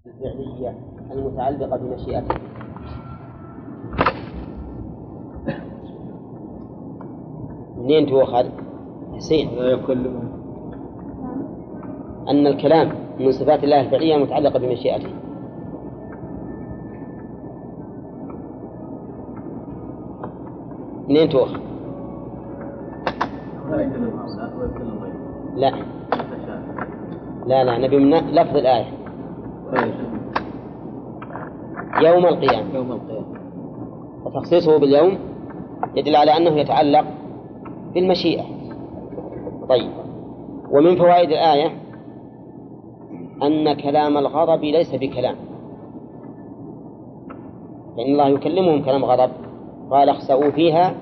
الفعلية المتعلقة بمشيئته. منين تؤخذ؟ حسين، أن الكلام من صفات الله الفعلية المتعلقة بمشيئته. منين تؤخذ؟ لا لا لا، نبي من لفظ الآية يوم القيامة، وتخصيصه باليوم يدل على أنه يتعلق بالمشيئة. طيب، ومن فوائد الآية أن كلام الغضب ليس بكلام، لأن الله يكلمهم كلام غضب، قال اخسئوا فيها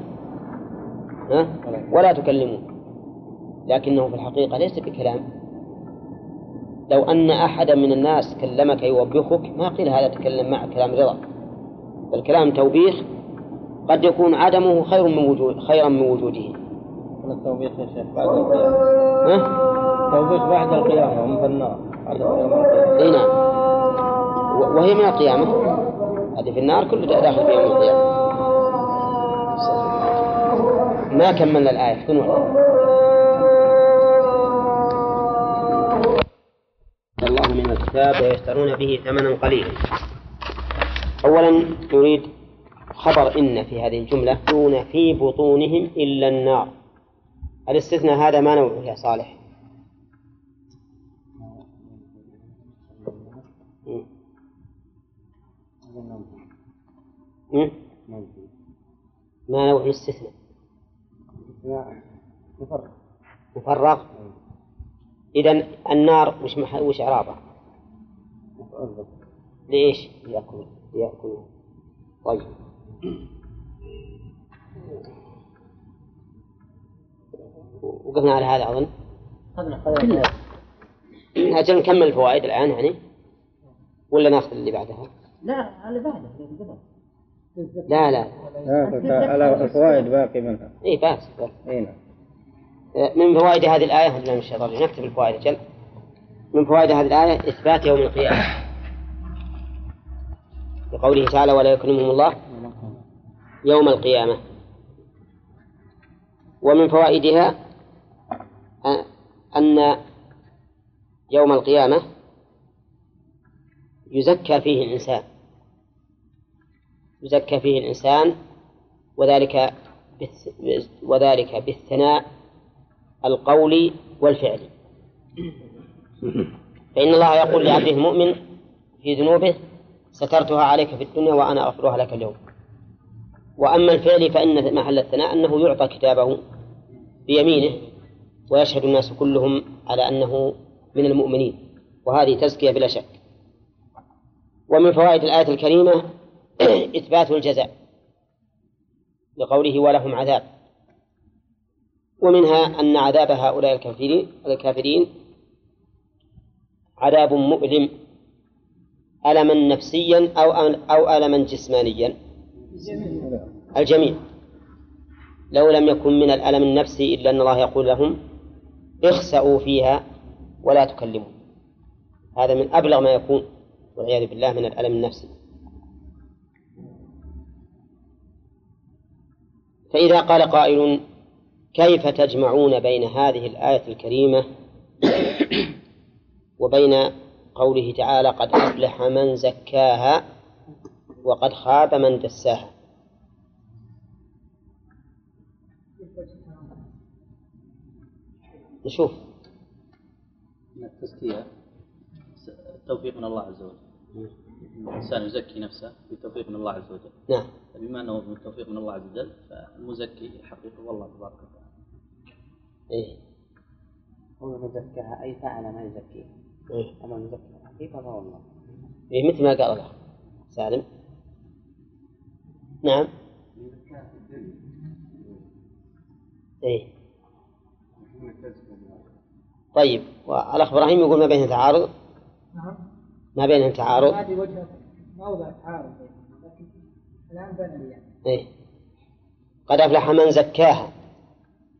ولا تكلمون، لكنه في الحقيقة ليس بكلام. لو أن أحدا من الناس كلمك يوبخك ما قيل هذا تكلم معك كلام رضا، الكلام توبيخ قد يكون عدمه خيرا من وجوده. التوبيخ يا شيخ بعد القيامة، توبيخ بعد القيامة هم في النار. اي نعم، وهي من القيامة، هذه في النار كل داخل في يوم القيامة. ما كملنا الآية، الله من الكتاب ويشترون به ثمنا قليلا. أولا يريد خبر إن في هذه الجملة دون في بطونهم إلا النار. الاستثناء هذا ما نوعه يا صالح؟ ما نوع الاستثناء؟ مفرغ. إذن النار وش إعرابه؟ ليش يأكل؟ طيب، وقفنا على هذا أظن. أجل نكمل الفوائد الآن يعني ولا ناخذ اللي بعدها؟ لا اللي بعده. لا لا على الفوائد باقي منها. إيه بس. إيه. من فوائد هذه الآية لا مش شرط نكتب الفوائد أجل. من فوائد هذه الآية إثبات يوم القيامة بقوله تعالى ولا يكلمهم الله يوم القيامة. ومن فوائدها أن يوم القيامة يزكى فيه الإنسان وذلك بالثناء القولي والفعلي. فإن الله يقول لعبده المؤمن في ذنوبه سترتها عليك في الدنيا وأنا أغفرها لك اليوم. وأما الفعل فإن محل الثناء أنه يعطى كتابه بيمينه ويشهد الناس كلهم على أنه من المؤمنين، وهذه تزكية بلا شك. ومن فوائد الآية الكريمة إثبات الجزاء لقوله ولهم عذاب، ومنها أن عذاب هؤلاء الكافرين عذاب مؤلم، ألما نفسيا أو ألما جسمانيا. الجميع. لو لم يكن من الألم النفسي إلا أن الله يقول لهم اخسئوا فيها ولا تكلموا، هذا من أبلغ ما يكون والعياذ بالله من الألم النفسي. فإذا قال قائل كيف تجمعون بين هذه الآية الكريمة وبين قوله تعالى قد أفلح من زكاها وقد خاب من دساها؟ نشوف. التزكية التوفيق من الله عز وجل، الإنسان يزكي نفسه بتوفيق من الله عز وجل. نعم. بما أنه من التوفيق من الله عز وجل فالمزكي حقيقة والله تبارك وتعالى. إيه. هو مزكاها أي فعل ما يزكيه. إيه. أما مزكاها حقيقة والله. إيه مثل ما قال الله سالم. نعم. إيه. طيب، والأخ إبراهيم يقول ما بينهم تعارض. نعم. ما بينهم تعارض. هذه وجهة موضع تعارض، لكن الآن بين يعني. إيه. قد أفلح من زكاها،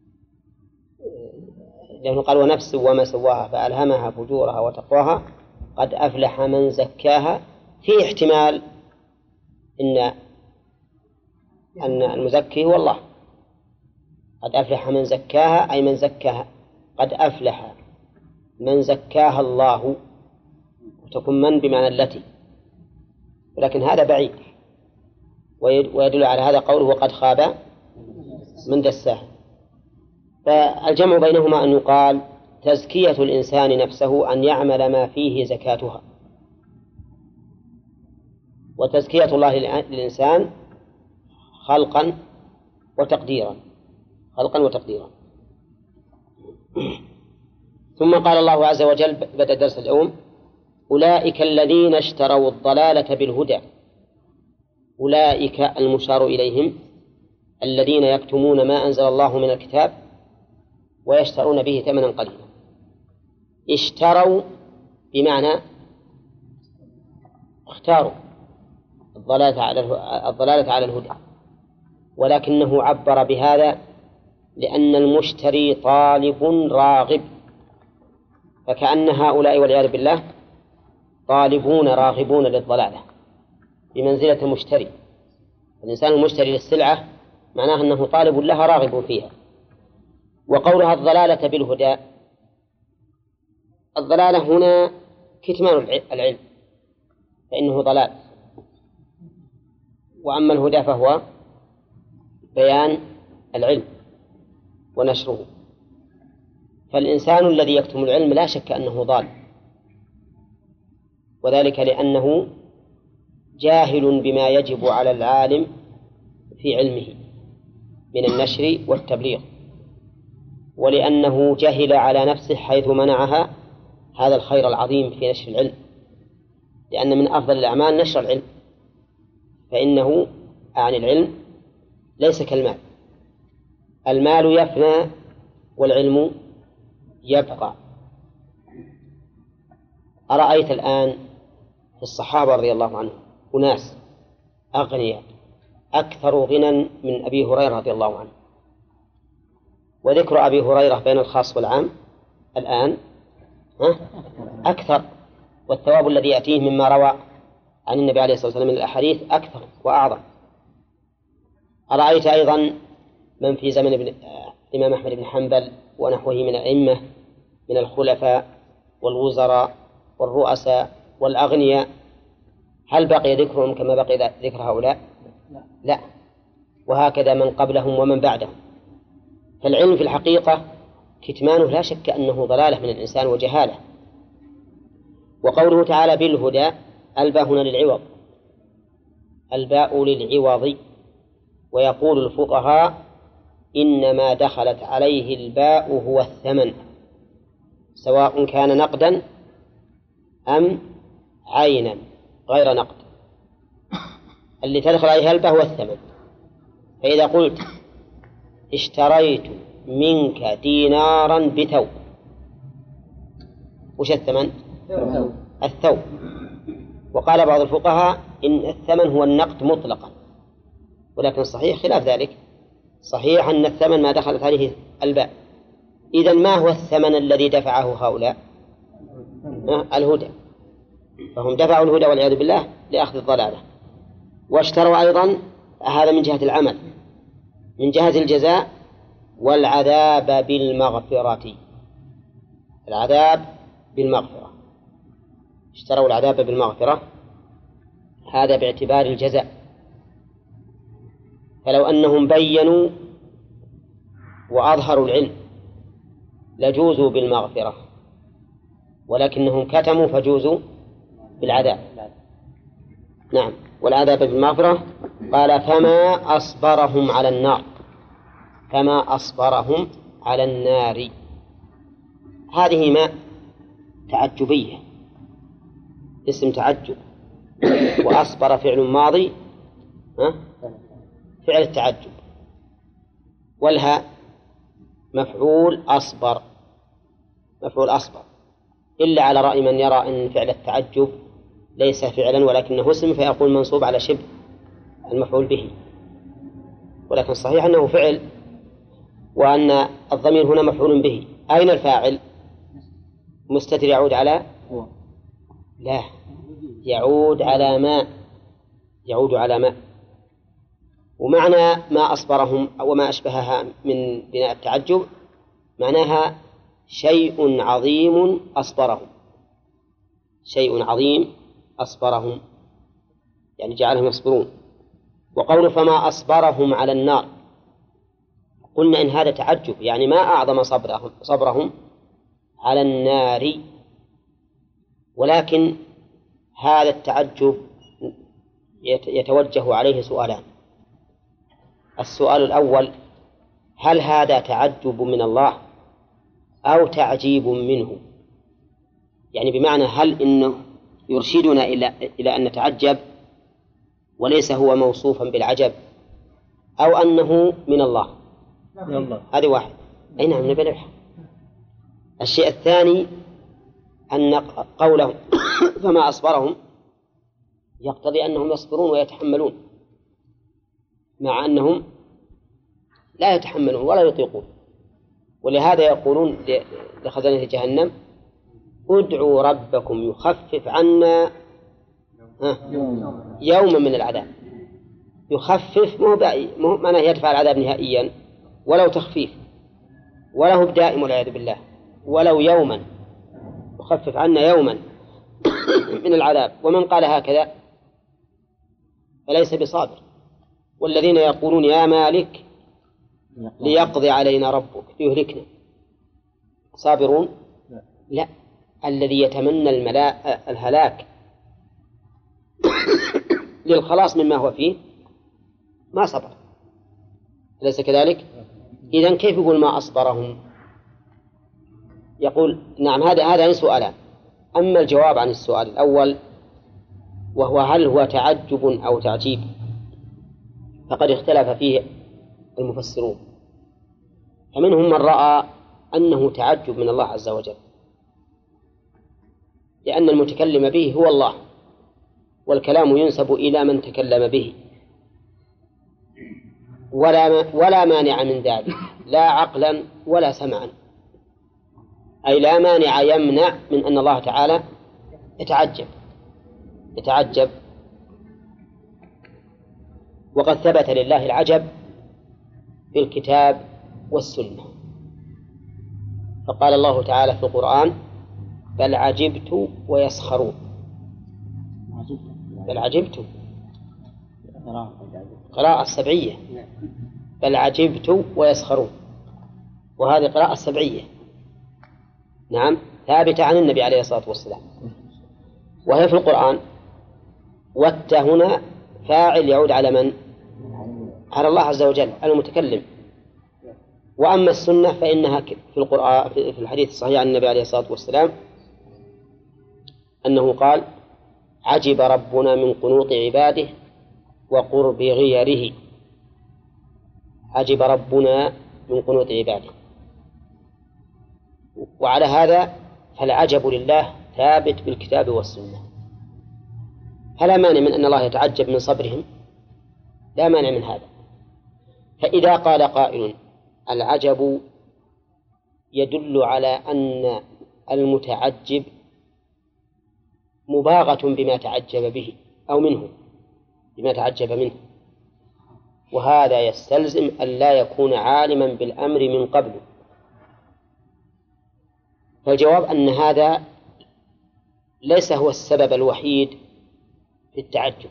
لأنه قال ونفس وما سواها فألهمها فجورها وتقواها قد أفلح من زكاها، في احتمال أن المزكي هو الله. قد أفلح من زكاها أي من زكاها، قد أفلح من زكاها الله، وتكون من بمعنى التي، ولكن هذا بعيد. ويدل على هذا قوله وقد خاب من دساها. فالجمع بينهما أن يقال تزكية الإنسان نفسه أن يعمل ما فيه زكاتها، وتزكية الله للإنسان خلقا وتقديرا. ثم قال الله عز وجل بدأ درس اليوم: أولئك الذين اشتروا الضلالة بالهدى. أولئك المشار إليهم الذين يكتمون ما أنزل الله من الكتاب ويشترون به ثمنا قليلا. اشتروا بمعنى اختاروا الضلالة على الهدى، ولكنه عبر بهذا لأن المشتري طالب راغب، فكأن هؤلاء والعياذ بالله طالبون راغبون للضلالة بمنزلة المشتري. الإنسان المشتري للسلعة معناه أنه طالب لها راغب فيها. وقولها الضلالة بالهدى، الضلالة هنا كتمان العلم فإنه ضلال، وأما الهدى فهو بيان العلم ونشره. فالإنسان الذي يكتم العلم لا شك أنه ضال، وذلك لأنه جاهل بما يجب على العالم في علمه من النشر والتبليغ، ولأنه جهل على نفسه حيث منعها هذا الخير العظيم في نشر العلم، لأن من أفضل الأعمال نشر العلم، فإنه عن العلم ليس كالمال. المال يفنى والعلم يبقى. أرأيت الآن في الصحابة رضي الله عنهم أناس أغنياء أكثر غنى من أبي هريرة رضي الله عنه، وذكر أبي هريرة بين الخاص والعام الآن أكثر، والثواب الذي يأتيه مما روى عن النبي عليه الصلاة والسلام من الأحاديث أكثر وأعظم. أرأيت أيضا من في زمن الإمام أحمد بن حنبل ونحوه من الأئمة من الخلفاء والوزراء والرؤساء والأغنياء، هل بقي ذكرهم كما بقي ذكر هؤلاء؟ لا. وهكذا من قبلهم ومن بعدهم. فالعلم في الحقيقة كتمانه لا شك أنه ضلالة من الإنسان وجهالة. وقوله تعالى بالهدى، الباء هنا للعوض، الباء للعوض. ويقول الفقهاء إنما دخلت عليه الباء هو الثمن، سواء كان نقدا أم عينا غير نقد، اللي تدخل عليها الباء هو الثمن. فإذا قلت اشتريت منك دينارا بثوب، وش الثمن؟ الثوب. وقال بعض الفقهاء إن الثمن هو النقد مطلقا، ولكن الصحيح خلاف ذلك، صحيح أن الثمن ما دخلت عليه الباء. إذن ما هو الثمن الذي دفعه هؤلاء؟ الهدى، فهم دفعوا الهدى والعياذ بالله لأخذ الضلالة. واشتروا أيضا، هذا من جهة العمل، من جهة الجزاء والعذاب بالمغفرة، العذاب بالمغفرة، اشتروا العذاب بالمغفرة، هذا باعتبار الجزاء. فلو أنهم بينوا وأظهروا العلم لجوزوا بالمغفرة، ولكنهم كتموا فجوزوا بالعذاب. نعم، والعذاب بالمغفرة. قال فما أصبرهم على النار، فما أصبرهم على النار، هذه ما تعجبية، اسم تعجب، وأصبر فعل ماضي فعل التعجب، والها مفعول أصبر، مفعول أصبر، إلا على رأي من يرى أن فعل التعجب ليس فعلا ولكنه اسم، فيقول منصوب على شبه المفعول به، ولكن الصحيح أنه فعل، وأن الضمير هنا مفعول به. أين الفاعل؟ مستتر يعود على لا، يعود على ما، يعود على ما. ومعنى ما أصبرهم أو ما أشبهها من بناء التعجب معناها شيء عظيم أصبرهم، شيء عظيم أصبرهم يعني جعلهم يصبرون. وقول فما أصبرهم على النار، قلنا إن هذا تعجب، يعني ما أعظم صبرهم على النار. ولكن هذا التعجب يتوجه عليه سؤالان. السؤال الأول: هل هذا تعجب من الله أو تعجيب منه؟ يعني بمعنى هل إنه يرشدنا إلى أن نتعجب وليس هو موصوفا بالعجب، أو أنه من الله؟ هذه واحد. أي نعم، نبي. الشيء الثاني أن قوله فما أصبرهم يقتضي أنهم يصبرون ويتحملون، مع أنهم لا يتحملون ولا يطيقون. ولهذا يقولون لخزنة جهنم: ادعوا ربكم يخفف عنا يوما من العذاب. يخفف مو معناه يدفع العذاب نهائيا، ولو تخفيف، وله دائم والعياذ بالله، ولو يوما، يخفف عنا يوما من العذاب. ومن قال هكذا فليس بصابر. والذين يقولون يا مالك ليقضي علينا ربك ليهلكنا، صابرون؟ لا، الذي يتمنى الهلاك للخلاص مما هو فيه ما صبر، أليس كذلك؟ إذن كيف يقول ما أصبرهم؟ يقول نعم، هذا سؤالان. أما الجواب عن السؤال الأول وهو هل هو تعجب أو تعجيب، فقد اختلف فيه المفسرون، فمنهم من رأى أنه تعجب من الله عز وجل، لأن المتكلم به هو الله، والكلام ينسب إلى من تكلم به، ولا مانع من ذلك، لا عقلا ولا سمعا. أي لا مانع يمنع من أن الله تعالى يتعجب. وقد ثبت لله العجب في الكتاب والسنة، فقال الله تعالى في القرآن: بل عجبت ويسخرون. بل عجبت قراءة السبعية، بل عجبت ويسخرون، وهذه قراءة السبعية نعم ثابتة عن النبي عليه الصلاة والسلام، وهي في القرآن. والت هنا فاعل يعود على من؟ على الله عز وجل المتكلم. وأما السنة فإنها في القرآن في الحديث الصحيح عن النبي عليه الصلاة والسلام أنه قال: عجب ربنا من قنوط عباده وقرب غيره. عجب ربنا من قنوط عباده. وعلى هذا فالعجب لله ثابت بالكتاب والسنة، فلا مانع من أن الله يتعجب من صبرهم، لا مانع من هذا. فإذا قال قائل: العجب يدل على أن المتعجب مباغة بما تعجب به أو منه، بما تعجب منه، وهذا يستلزم أن لا يكون عالما بالأمر من قبل. فالجواب أن هذا ليس هو السبب الوحيد في التعجب.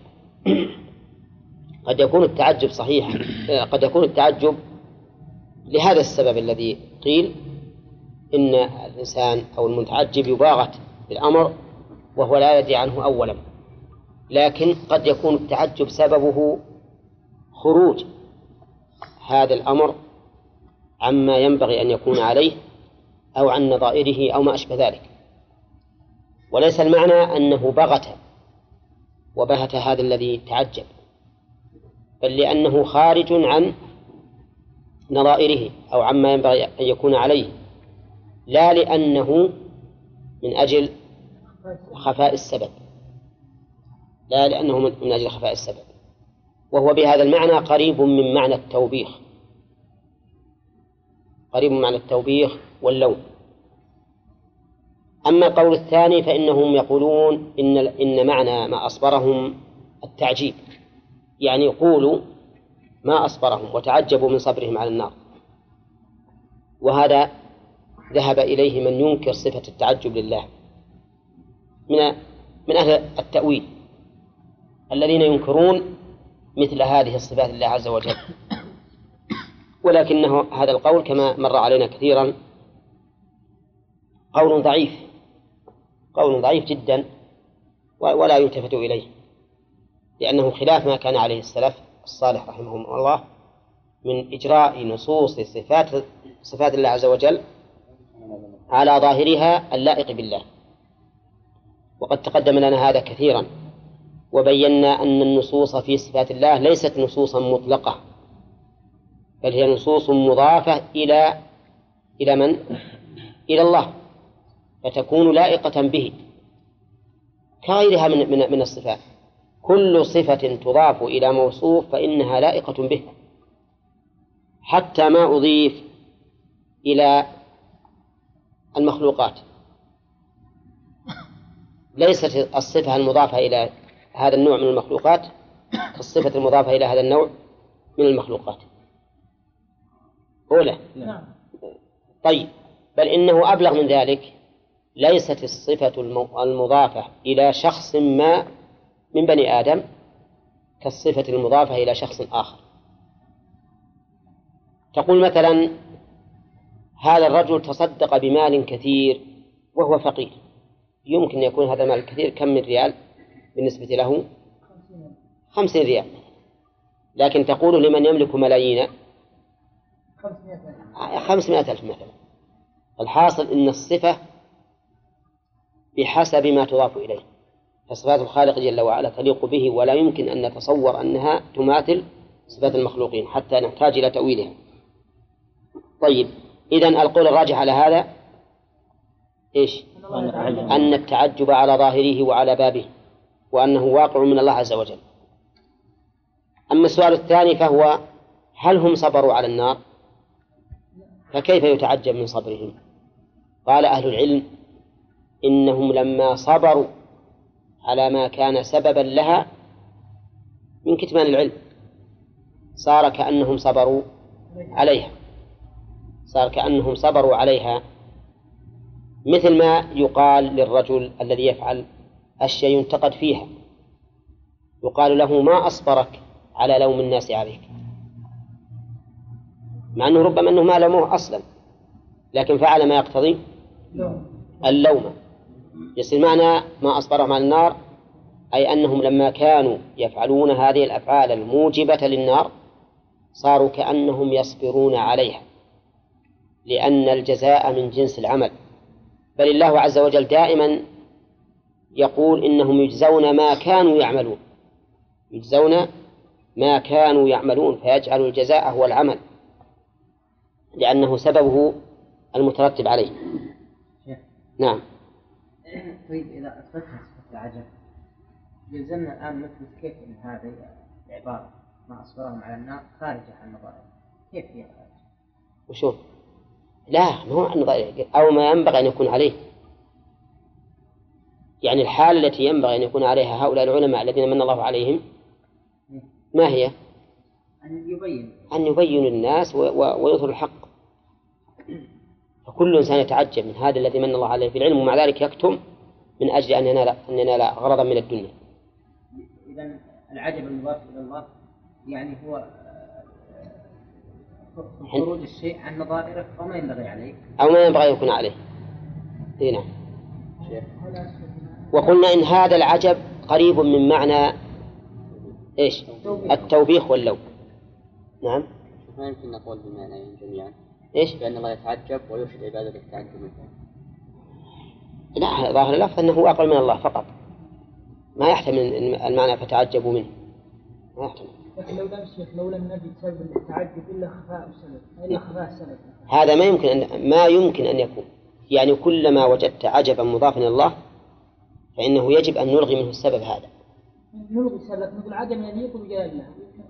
قد يكون التعجب صحيح، قد يكون التعجب لهذا السبب الذي قيل إن الإنسان أو المتعجب يباغت بالأمر وهو لا يدري عنه أولا، لكن قد يكون التعجب سببه خروج هذا الأمر عما ينبغي أن يكون عليه أو عن نظائره أو ما أشبه ذلك. وليس المعنى أنه بغت وبهت هذا الذي تعجب، بل لأنه خارج عن نظائره أو عما ينبغي أن يكون عليه، لا لأنه من أجل خفاء السبب، لا لأنه من أجل خفاء السبب. وهو بهذا المعنى قريب من معنى التوبيخ، قريب من معنى التوبيخ واللوم. أما القول الثاني فإنهم يقولون إن معنى ما أصبرهم التعجيب، يعني يقولوا ما أصبرهم وتعجبوا من صبرهم على النار، وهذا ذهب إليه من ينكر صفة التعجب لله من أهل التأويل الذين ينكرون مثل هذه الصفات لله عز وجل، ولكنه هذا القول كما مر علينا كثيرا قول ضعيف جدا ولا يلتفت إليه، لأنه خلاف ما كان عليه السلف الصالح رحمهم الله من إجراء نصوص صفات الله عز وجل على ظاهرها اللائق بالله. وقد تقدم لنا هذا كثيرا، وبينا أن النصوص في صفات الله ليست نصوصا مطلقة، بل هي نصوص مضافة إلى من؟ إلى الله، فتكون لائقة به كغيرها من الصفات. كل صفة تضاف إلى موصوف فإنها لائقة به، حتى ما أضيف إلى المخلوقات. ليست الصفة المضافة إلى هذا النوع من المخلوقات كالصفة المضافة إلى هذا النوع من المخلوقات. أولى. طيب، بل إنه أبلغ من ذلك، ليست الصفة المضافة إلى شخص ما من بني آدم كالصفة المضافة إلى شخص آخر. تقول مثلا هذا الرجل تصدق بمال كثير وهو فقير، يمكن أن يكون هذا المال الكثير كم من ريال بالنسبة له؟ 50 ريال، لكن تقول لمن يملك ملايين 500,000 مثلا. الحاصل أن الصفة بحسب ما تضاف إليه، فصفات الخالق جل وعلا تليق به، ولا يمكن أن نتصور أنها تماثل صفات المخلوقين حتى نحتاج إلى تأويلها. طيب، إذن القول الراجح على هذا إيش؟ أن التعجب على ظاهره وعلى بابه، وأنه واقع من الله عز وجل. أما السؤال الثاني فهو هل هم صبروا على النار؟ فكيف يتعجب من صبرهم؟ قال أهل العلم إنهم لما صبروا على ما كان سببا لها من كتمان العلم صار كأنهم صبروا عليها، مثل ما يقال للرجل الذي يفعل أشياء ينتقد فيها، يقال له ما أصبرك على لوم الناس عليك، مع أنه ربما أنه ما لومه أصلا، لكن فعل ما يقتضي اللوم. يصير معنى ما أصبرهم على النار أي أنهم لما كانوا يفعلون هذه الأفعال الموجبة للنار صاروا كأنهم يصبرون عليها، لأن الجزاء من جنس العمل. بل الله عز وجل دائما يقول إنهم يجزون ما كانوا يعملون، فيجعل الجزاء هو العمل لأنه سببه المترتب عليه. نعم. طيب، إذا أثبتنا صفة العجب يلزمنا الآن نثبت كيف أن هذه العبارة ما أصبرهم على النار خارجة عن نظائر، كيف هي خارجة؟ وشوف، لا ما هو عن نظائر، أو ما ينبغي أن يكون عليه، يعني الحالة التي ينبغي أن يكون عليها هؤلاء العلماء الذين من الله عليهم ما هي؟ أن يبين للناس ويظهر الحق. فكل إنسان يتعجب من هذا الذي من الله عليه في العلم، ومع ذلك يكتم من أجل أن ينال غرضا من الدنيا. إذن العجب المضاف إلى الله يعني هو خروج الشيء عن نظائره أو ما ينبغي عليه، أو ما ينبغي يكون عليه. هنا وقلنا إن هذا العجب قريب من معنى إيش؟ التوبيخ واللوم. نعم. ما يمكن نقول بمعنى جميعا إيش؟ بأن الله يتعجب ويرشد عباده للتعجب منه. لا، ظاهر اللفظ أنه أقل من الله فقط، ما يحتمل المعنى فتعجبوا منه، ما يحتمل. لكن لو لم نجد سبب للتعجب إلا خفاء السبب هذا ما يمكن أن يكون. يعني كلما وجدت عجبا مضافا إلى الله فإنه يجب أن نلغي منه السبب هذا. نلغي السبب، نقول عدم يليق بجلال الله.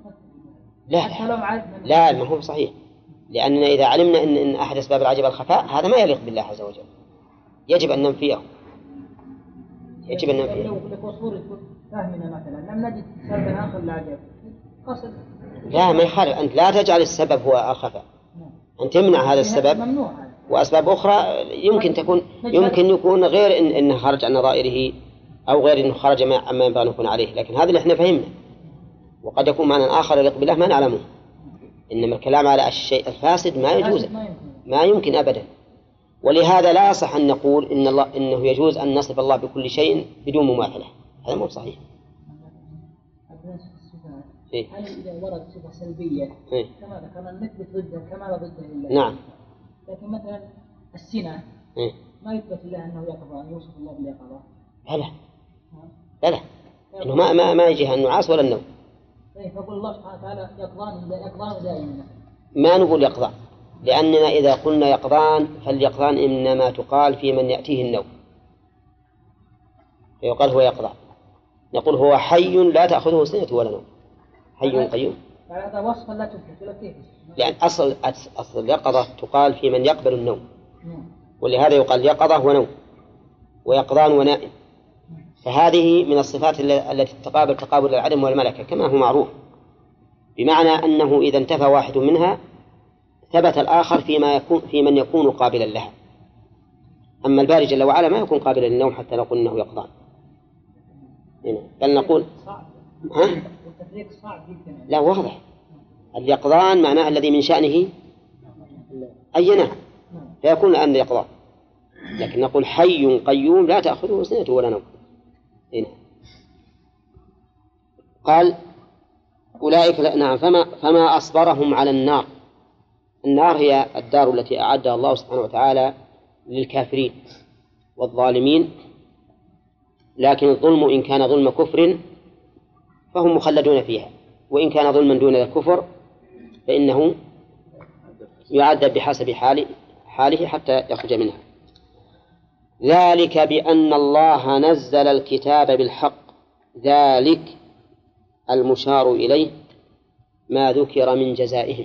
لا ما هو صحيح، لأننا إذا علمنا أن أحد أسباب العجب الخفاء هذا ما يليق بالله عز وجل، يجب أن ننفيه، يجب أن ننفيه. لو صورة فهمنا مثلا لم نجد سببا آخر للعجب قصد. لا ما يخالف، أنت لا تجعل السبب هو الخفاء، أن تمنع هذا السبب. ممنوع. وأسباب أخرى يمكن يكون غير إنه خرج عن نظائره، أو غير إنه خرج عما ينبغي أن يكون عليه، لكن هذا اللي إحنا فهمنا. وقد يكون معنى آخر يليق بالله ما نعلمه. إنما الكلام على الشيء الفاسد ما يجوز، ما يمكن أبدا. ولهذا لا يصح أن نقول إنه يجوز أن نصف الله بكل شيء بدون مماثلة، هذا مو صحيح. هل إذا ورد صفة سلبية كما ذكرنا نثبت ضدها كما لا ضدها لله؟ نعم. لكن مثلا السنة ما يثبت الله أنه يقظة، يوصف الله باليقظة. لا إنه ما يجيها النعاس ولا النوم. فقول الله سبحانه وتعالى يقظان دائما. ما نقول يقظان، لأننا إذا قلنا يقظان فاليقظان إنما تقال في من يأتيه النوم، فيقال هو يقظان. نقول هو حي لا تأخذه سنة ولا نوم، حي قيوم. هذا وصف لا تثبت ولا كيف؟ لأن أصل اليقظة تقال في من يقبل النوم، ولهذا يقال يقظة ونوم ويقظان ونائم. فهذه من الصفات التي تقابل العدم والملكة كما هو معروف، بمعنى أنه إذا انتفى واحد منها ثبت الآخر في من يكون قابلا لها. أما الباري جل وعلا ما يكون قابلا للنوم حتى نقول إنه يقظان، بل نقول لا واضح. اليقظان معناه الذي من شأنه أن ينام فيكون الآن يقظان، لكن نقول حي قيوم لا تأخذه سنة ولا نوم. قال أولئك نعم فما أصبرهم على النار. النار هي الدار التي أعدها الله سبحانه وتعالى للكافرين والظالمين، لكن الظلم إن كان ظلم كفر فهم مخلدون فيها، وإن كان ظلما دون الكفر فإنه يعذب بحسب حاله حتى يخرج منها. ذلك بأن الله نزل الكتاب بالحق. ذلك المشار إليه ما ذكر من جزائهم،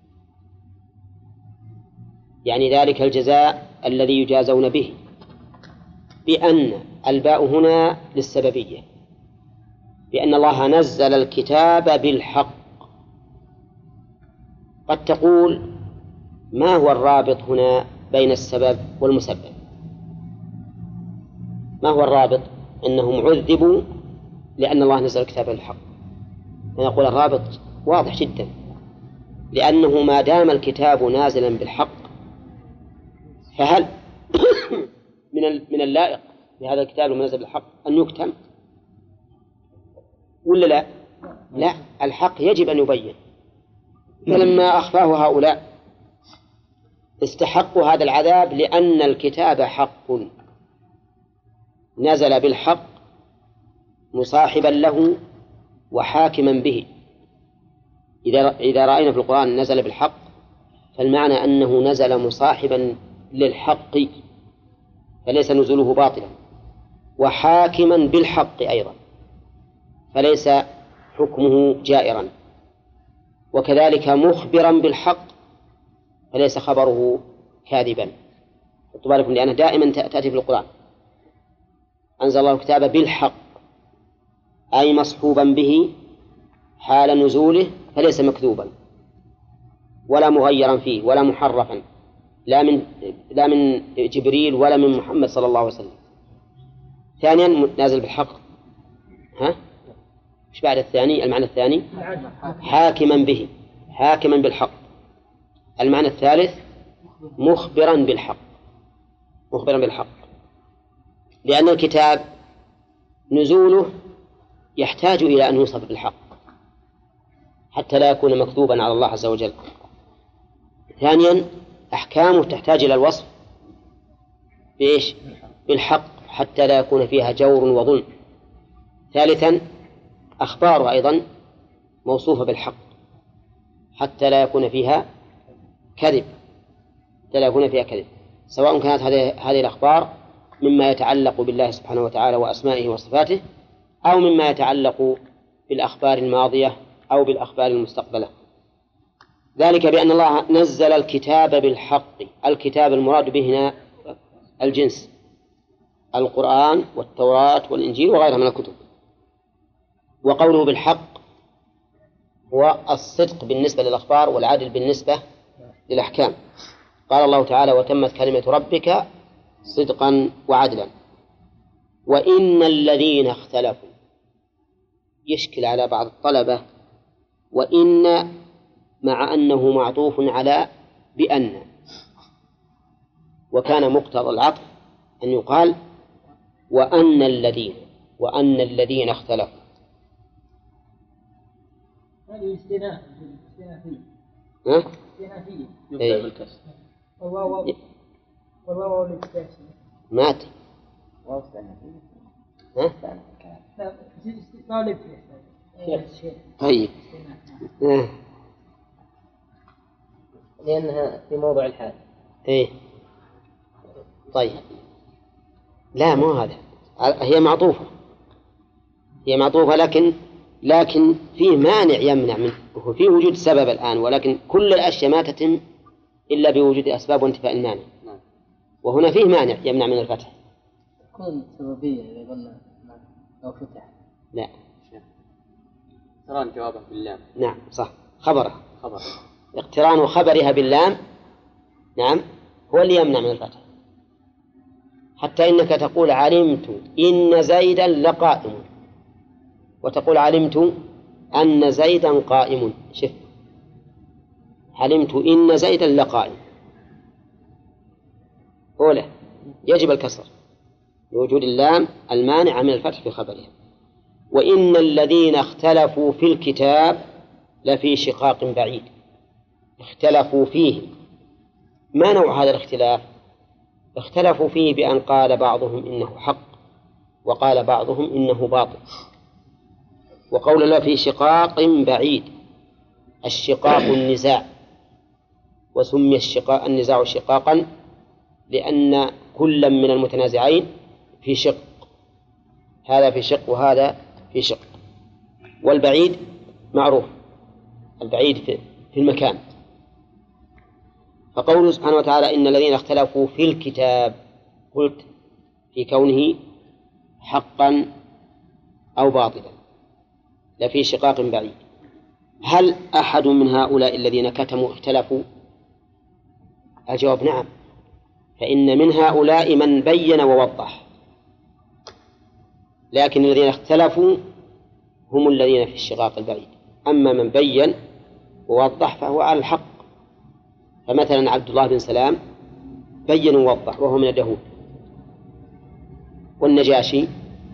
يعني ذلك الجزاء الذي يجازون به، بأن الباء هنا للسببية، بأن الله نزل الكتاب بالحق. قد تقول ما هو الرابط هنا بين السبب والمسبب؟ ما هو الرابط؟ أنهم عذبوا لأن الله نزل الكتاب بالحق. فنقول الرابط واضح جدا، لأنه ما دام الكتاب نازلا بالحق فهل من اللائق بهذا الكتاب المنزل بالحق أن يكتم ولا لا؟ لا، الحق يجب أن يبين. فلما أخفاه هؤلاء استحقوا هذا العذاب لأن الكتاب حق نزل بالحق مصاحبا له وحاكما به. إذا رأينا في القرآن نزل بالحق فالمعنى أنه نزل مصاحبا للحق فليس نزوله باطلا، وحاكما بالحق أيضا فليس حكمه جائرا، وكذلك مخبرا بالحق فليس خبره كاذبا. خذوا بالكم لأنه دائما تأتي في القرآن أنزل الله الكتاب بالحق، أي مصحوبا به حال نزوله فليس مكذوبا ولا مغيرا فيه ولا محرفا، لا من جبريل ولا من محمد صلى الله عليه وسلم. ثانيا نازل بالحق، إيش بعد الثاني؟ المعنى الثاني حاكما به، حاكما بالحق. المعنى الثالث مخبرا بالحق، مخبرا بالحق، لأن الكتاب نزوله يحتاج إلى أن يوصف بالحق حتى لا يكون مكذوبا على الله عز وجل. ثانيا أحكامه تحتاج إلى الوصف بإيش؟ بالحق حتى لا يكون فيها جور وظلم. ثالثا أخباره أيضا موصوفة بالحق حتى لا يكون فيها كذب، حتى لا يكون فيها كذب، سواء كانت هذه الأخبار مما يتعلق بالله سبحانه وتعالى وأسمائه وصفاته، أو مما يتعلق بالأخبار الماضية أو بالأخبار المستقبلة. ذلك بأن الله نزل الكتاب بالحق. الكتاب المراد به هنا الجنس، القرآن والتوراة والإنجيل وغيرها من الكتب. وقوله بالحق هو الصدق بالنسبة للأخبار والعدل بالنسبة للأحكام. قال الله تعالى: وتمت كلمة ربك صدقا وعدلا. وإن الذين اختلفوا، يشكل على بعض الطلبة وإن مع أنه معطوف على بأن، وكان مقتضى العطف أن يقال وأن الذين اختلفوا. هذه استئناف ها؟ استئنافية. يبدأ بالكسر. والواو للكسر. مات. واو استئنافية. ها؟ لا، استئناف للكسر. طيب. لأنها في موضع الحال. إيه. طيب. لا، مو هذا. هي معطوفة لكن فيه مانع يمنع منه، وفيه وجود سبب الآن، ولكن كل الأشياء ما تتم إلا بوجود أسباب وانتفاء المانع. وهنا فيه مانع يمنع من الفتح. تكون سببية إذا قلنا لو فتح. لا. اقتران جوابه باللام. نعم صح، خبره. خبر. اقتران خبرها باللام، نعم، هو اللي يمنع من الفتح. حتى إنك تقول علمت إن زيدا لقائم، وتقول علمت أن زيدا قائم. شف، علمت إن زيدا لقائم، أولى يجب الكسر لوجود اللام المانع من الفتح في خبرها. وإن الذين اختلفوا في الكتاب لفي شقاق بعيد. اختلفوا فيه، ما نوع هذا الاختلاف؟ اختلفوا فيه بأن قال بعضهم إنه حق وقال بعضهم إنه باطل. وقول الله في شقاق بعيد، الشقاق النزاع، وسمي النزاع شقاقا لأن كل من المتنازعين في شق، هذا في شق وهذا في شق. والبعيد معروف، البعيد في المكان. فقوله سبحانه وتعالى إن الذين اختلفوا في الكتاب، قلت في كونه حقا أو باطلا لفي شقاق بعيد. هل أحد من هؤلاء الذين كتموا اختلفوا؟ الجواب نعم، فإن من هؤلاء من بين ووضح، لكن الذين اختلفوا هم الذين في الشقاق البعيد. أما من بين ووضح فهو على الحق. فمثلا عبد الله بن سلام بين ووضح وهو من اليهود، والنجاشي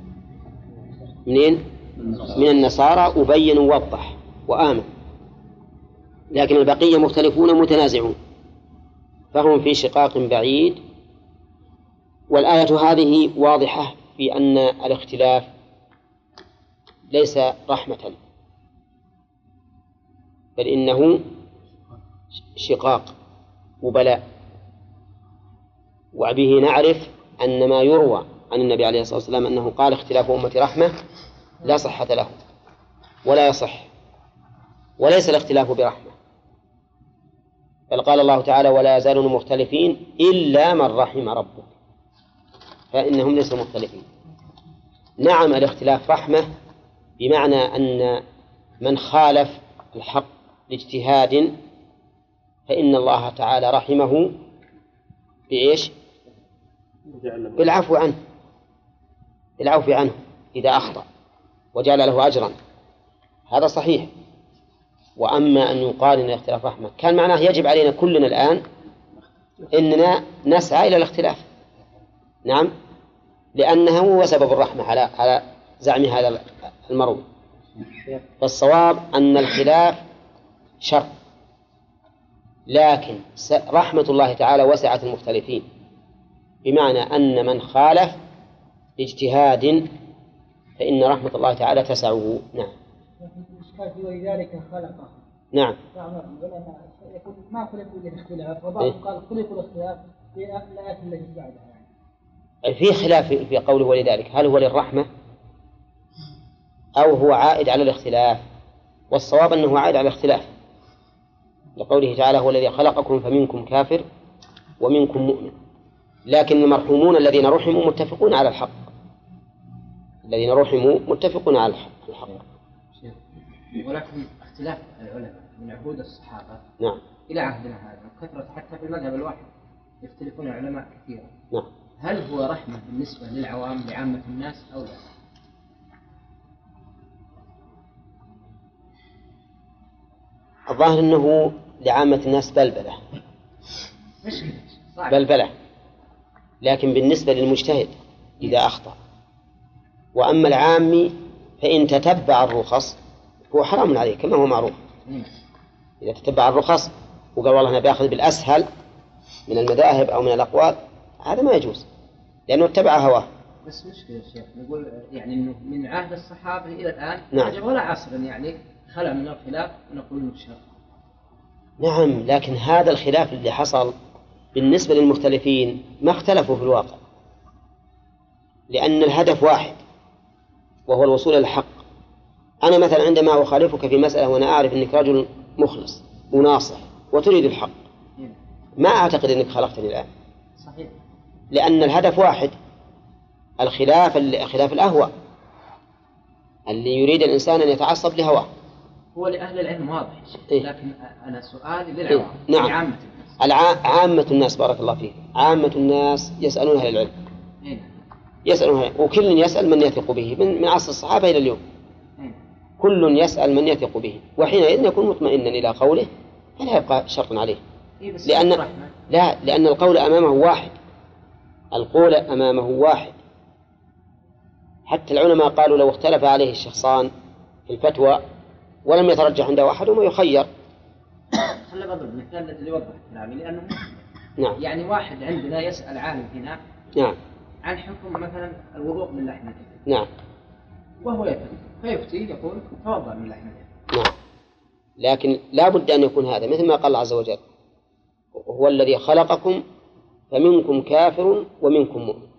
منين؟ من النصارى، وبين ووضح وآمن. لكن البقية مختلفون متنازعون، فهم في شقاق بعيد. والآية هذه واضحة في أن الاختلاف ليس رحمة، بل إنه شقاق وبلاء. وبه نعرف أن ما يروى عن النبي عليه الصلاة والسلام أنه قال اختلاف أمة رحمة لا صحة له ولا يصح، وليس الاختلاف برحمة، بل قال الله تعالى ولا يزالون مختلفين إلا من رحم ربك، فإنهم ليسوا مختلفين. نعم الاختلاف رحمة، بمعنى أن من خالف الحق لاجتهاد فإن الله تعالى رحمه بإيش؟ بالعفو عنه إذا أخطأ وجعل له أجرا، هذا صحيح. وأما أن يقال إن الاختلاف رحمة، كان معناه يجب علينا كلنا الآن إننا نسعى إلى الاختلاف، نعم، لأنه هو سبب الرحمة على زعم هذا المروي. فالصواب أن الخلاف شر، لكن رحمة الله تعالى وسعت المختلفين، بمعنى أن من خالف اجتهاد فإن رحمة الله تعالى تسعه. نعم. ولذلك خلقه. نعم. ما خلقوا للاختلاف، وبعضهم قال خلقوا الاختلاف في الآيات التي بعدها. في خلاف في قوله ولذلك، هل هو للرحمة أو هو عائد على الاختلاف؟ والصواب أنه عائد على الاختلاف، لقوله تعالى هو الذي خلقكم فمنكم كافر ومنكم مؤمن. لكن المرحومون الذين رحموا متفقون على الحق، الذين رحموا متفقون على الحق. ولكن اختلاف العلماء من عهود الصحابة نعم إلى عهدنا هذا وكثرة حتى في المذهب الواحد يختلفون العلماء كثيرا. نعم. هل هو رحمة بالنسبة للعوام لعامة الناس أو لا؟ الظاهر أنه لعامة الناس بلبلة بلبلة، لكن بالنسبة للمجتهد إذا أخطأ. وأما العامي فإن تتبع الرخص هو حرام عليه كما هو معروف. إذا تتبع الرخص وقال والله أنا بأخذ بالأسهل من المذاهب أو من الأقوال هذا ما يجوز لأنه اتبع هواه. بس مشكلة يا شيخ نقول يعني إنه من عهد الصحابة إلى الآن نعم. ولا عصر يعني خلى من الخلاف ونقول إنه شر. نعم، لكن هذا الخلاف اللي حصل بالنسبة للمختلفين ما اختلفوا في الواقع، لأن الهدف واحد وهو الوصول إلى الحق. أنا مثلا عندما أخالفك في مسألة وأنا أعرف أنك رجل مخلص وناصح وتريد الحق ما أعتقد أنك خالفتني الآن. صحيح. لأن الهدف واحد، الخلاف خلاف الأهواء اللي يريد الإنسان أن يتعصب لهواه. هو لأهل العلم واضح إيه؟ لكن أنا سؤالي للعوام. نعم. لعامة عامة الناس بارك الله فيك، عامة الناس يسألون أهل العلم. يسألون وكل يسأل من يثق به من عصر الصحابة إلى اليوم. كل يسأل من يثق به، وحينئذ يكون مطمئنا إلى قوله فلا يبقى شرط عليه. لأن القول أمامه واحد، القول أمامه واحد. حتى العلماء قالوا لو اختلف عليه الشخصان في الفتوى ولم يترجح عنده أحدهما يخير. خلنا نضرب المثال الذي يوضح كلامي لأنه نعم. يعني واحد عندنا يسأل عالم هنا نعم. عن حكم مثلا الوضوء من لحم الإبل. نعم. وهو يفتي فيفتي يقول توضأ من لحم الإبل. نعم. لكن لا بد أن يكون هذا مثل ما قال الله عز وجل هو الذي خلقكم فمنكم كافر ومنكم مؤمن.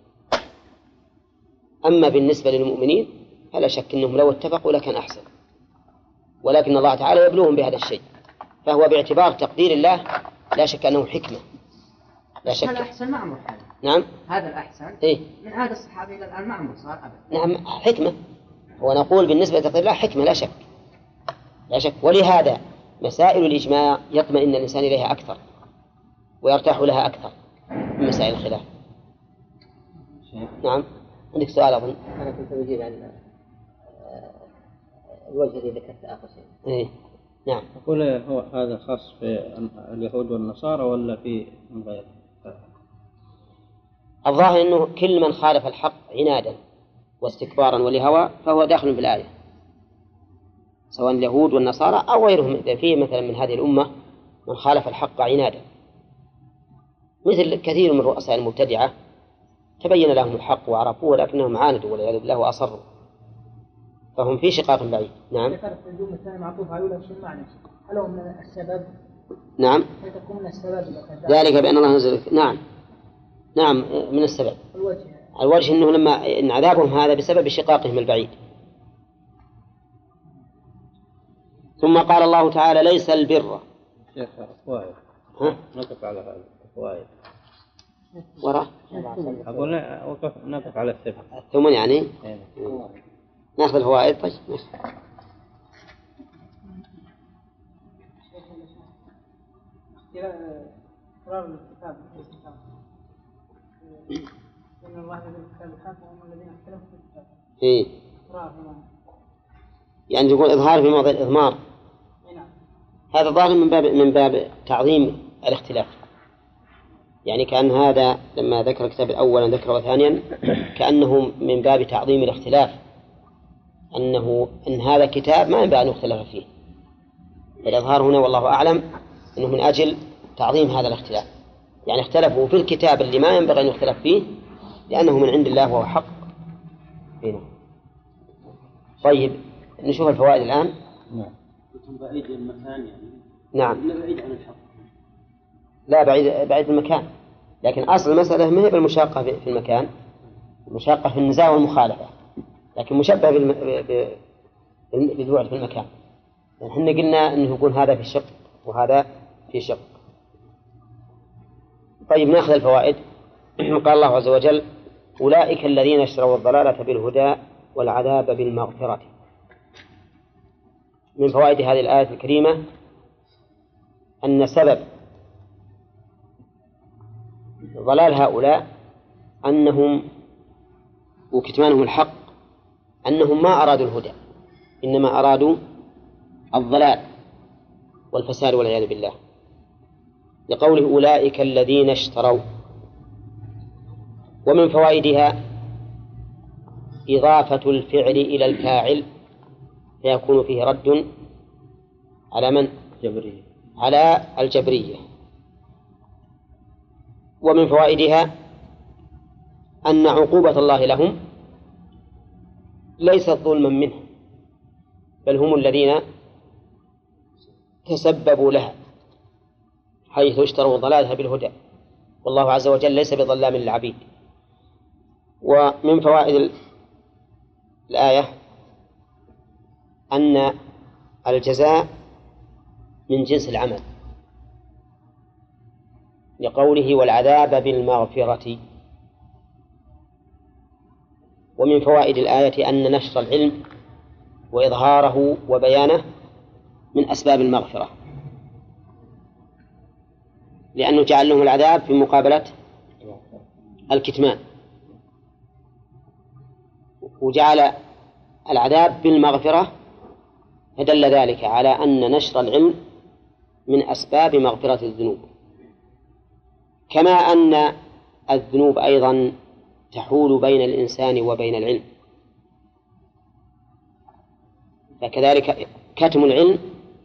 أما بالنسبة للمؤمنين فلا شك أنهم لو اتفقوا لكان أحسن، ولكن الله تعالى يبلوهم بهذا الشيء، فهو باعتبار تقدير الله لا شك أنه حكمة. لا شك. هذا أحسن ما عمر حاجة. نعم. هذا الأحسن. إيه؟ من عهد الصحابة إلى الآن ما عمر صار أبدا. نعم حكمة، ونقول بالنسبة لتقدير الله حكمة لا شك، لا شك. ولهذا مسائل الإجماع يطمئن الإنسان إليها أكثر ويرتاح لها أكثر من مسائل الخلاف. نعم. عندك سؤال أظن؟ أنا كنت أجيب عن الوجه الذي ذكرت آخر شيء. إيه؟ نعم. أقول هو هذا خاص في اليهود والنصارى ولا في من غيره؟ الظاهر أنه كل من خالف الحق عنادا واستكبارا ولهوى فهو داخل في الآية، سواء اليهود والنصارى أو غيرهم. فيه مثلا من هذه الأمة من خالف الحق عنادا، مثل كثير من رؤساء المبتدعة تبين لهم الحق وعرفوه ولكنهم عاندوا والعياذ بالله وأصروا، فهم في شقاق بعيد. نعم. ذكرت الجملة الثانية معطوف على الأولى شو المعنى؟ هل هو من السبب؟ نعم. هل تكون من السبب ذلك بأن الله نزل. نعم. نعم من السبب. الوجه أنه لما إن عذابهم هذا بسبب شقاقهم البعيد. ثم قال الله تعالى ليس البر. شيخ فوائد. نقف على هذا فوائد. وراء. أقول نقف على السبب. ثم يعني. نأخذ الفوائد. طيب. إقرار الكتاب إن الله يجعل الكتاب الحق وهم الذين اختلفوا في الكتاب. إيه. يعني تقول إظهار في موضع الإضمار. نعم. هذا ظاهر من باب تعظيم الاختلاف. يعني كأن هذا لما ذكر الكتاب الأول ذكره ثانيا كأنه من باب تعظيم الاختلاف، أن هذا كتاب ما ينبغي أن يختلف فيه. الإظهار هنا والله أعلم أنه من أجل تعظيم هذا الاختلاف، يعني اختلفوا في الكتاب اللي ما ينبغي أن يختلف فيه لأنه من عند الله وهو حق. هنا. طيب نشوف الفوائد الآن. نعم. بعيد المكان يعني. نعم. لا بعيد عن الحق. لا بعيد المكان، لكن أصل المسألة ما هي بالمشاقة في المكان، المشاقة في النزاع والمخالفة، لكن مشبه بالبعد في المكان. يعني احنا قلنا أنه يكون هذا في شق وهذا في شق. طيب نأخذ الفوائد. قال الله عز وجل أولئك الذين اشتروا الضلالة بالهدى والعذاب بالمغفرة. من فوائد هذه الآية الكريمة أن سبب ضلال هؤلاء أنهم وكتمانهم الحق أنهم ما أرادوا الهدى، إنما أرادوا الضلال والفساد والعياذ بالله، لقوله أولئك الذين اشتروا. ومن فوائدها إضافة الفعل إلى الفاعل فيكون فيه رد على من؟ على الجبرية. ومن فوائدها أن عقوبة الله لهم ليست ظلما منه، بل هم الذين تسببوا لها حيث اشتروا ضلالها بالهدى، والله عز وجل ليس بظلام للعبيد. ومن فوائد الآية أن الجزاء من جنس العمل، لقوله والعذاب بالمغفرة. ومن فوائد الآية أن نشر العلم وإظهاره وبيانه من أسباب المغفرة، لأنه جعل لهم العذاب في مقابلة الكتمان، وجعل العذاب بالمغفرة، فدل ذلك على أن نشر العلم من أسباب مغفرة الذنوب، كما أن الذنوب أيضا تحول بين الإنسان وبين العلم، فكذلك كتم العلم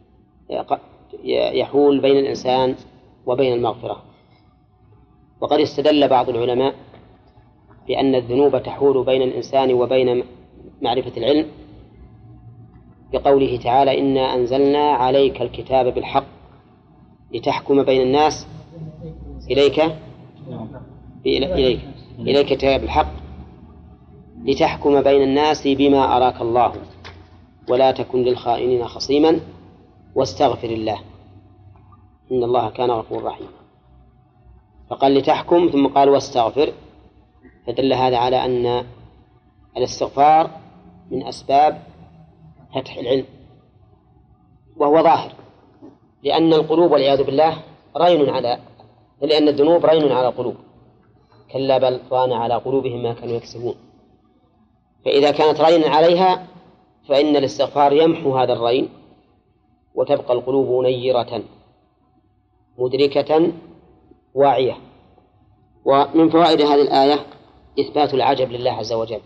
يحول بين الإنسان وبين المغفرة. وقد استدل بعض العلماء بأن الذنوب تحول بين الإنسان وبين معرفة العلم بقوله تعالى إنا أنزلنا عليك الكتاب بالحق لتحكم بين الناس إليك الكتاب بالحق لتحكم بين الناس بما أراك الله ولا تكن للخائنين خصيما واستغفر الله إن الله كان غفورا رحيما. فقال لتحكم ثم قال واستغفر، فدل هذا على أن الاستغفار من أسباب فتح العلم، وهو ظاهر، لأن القلوب والعياذ بالله لأن الذنوب رين على القلوب، كلا بل ران على قلوبهم ما كانوا يكسبون. فإذا كانت رينا عليها فإن الاستغفار يمحو هذا الرين وتبقى القلوب نيرة مدركة واعية. ومن فوائد هذه الآية إثبات العجب لله عز وجل،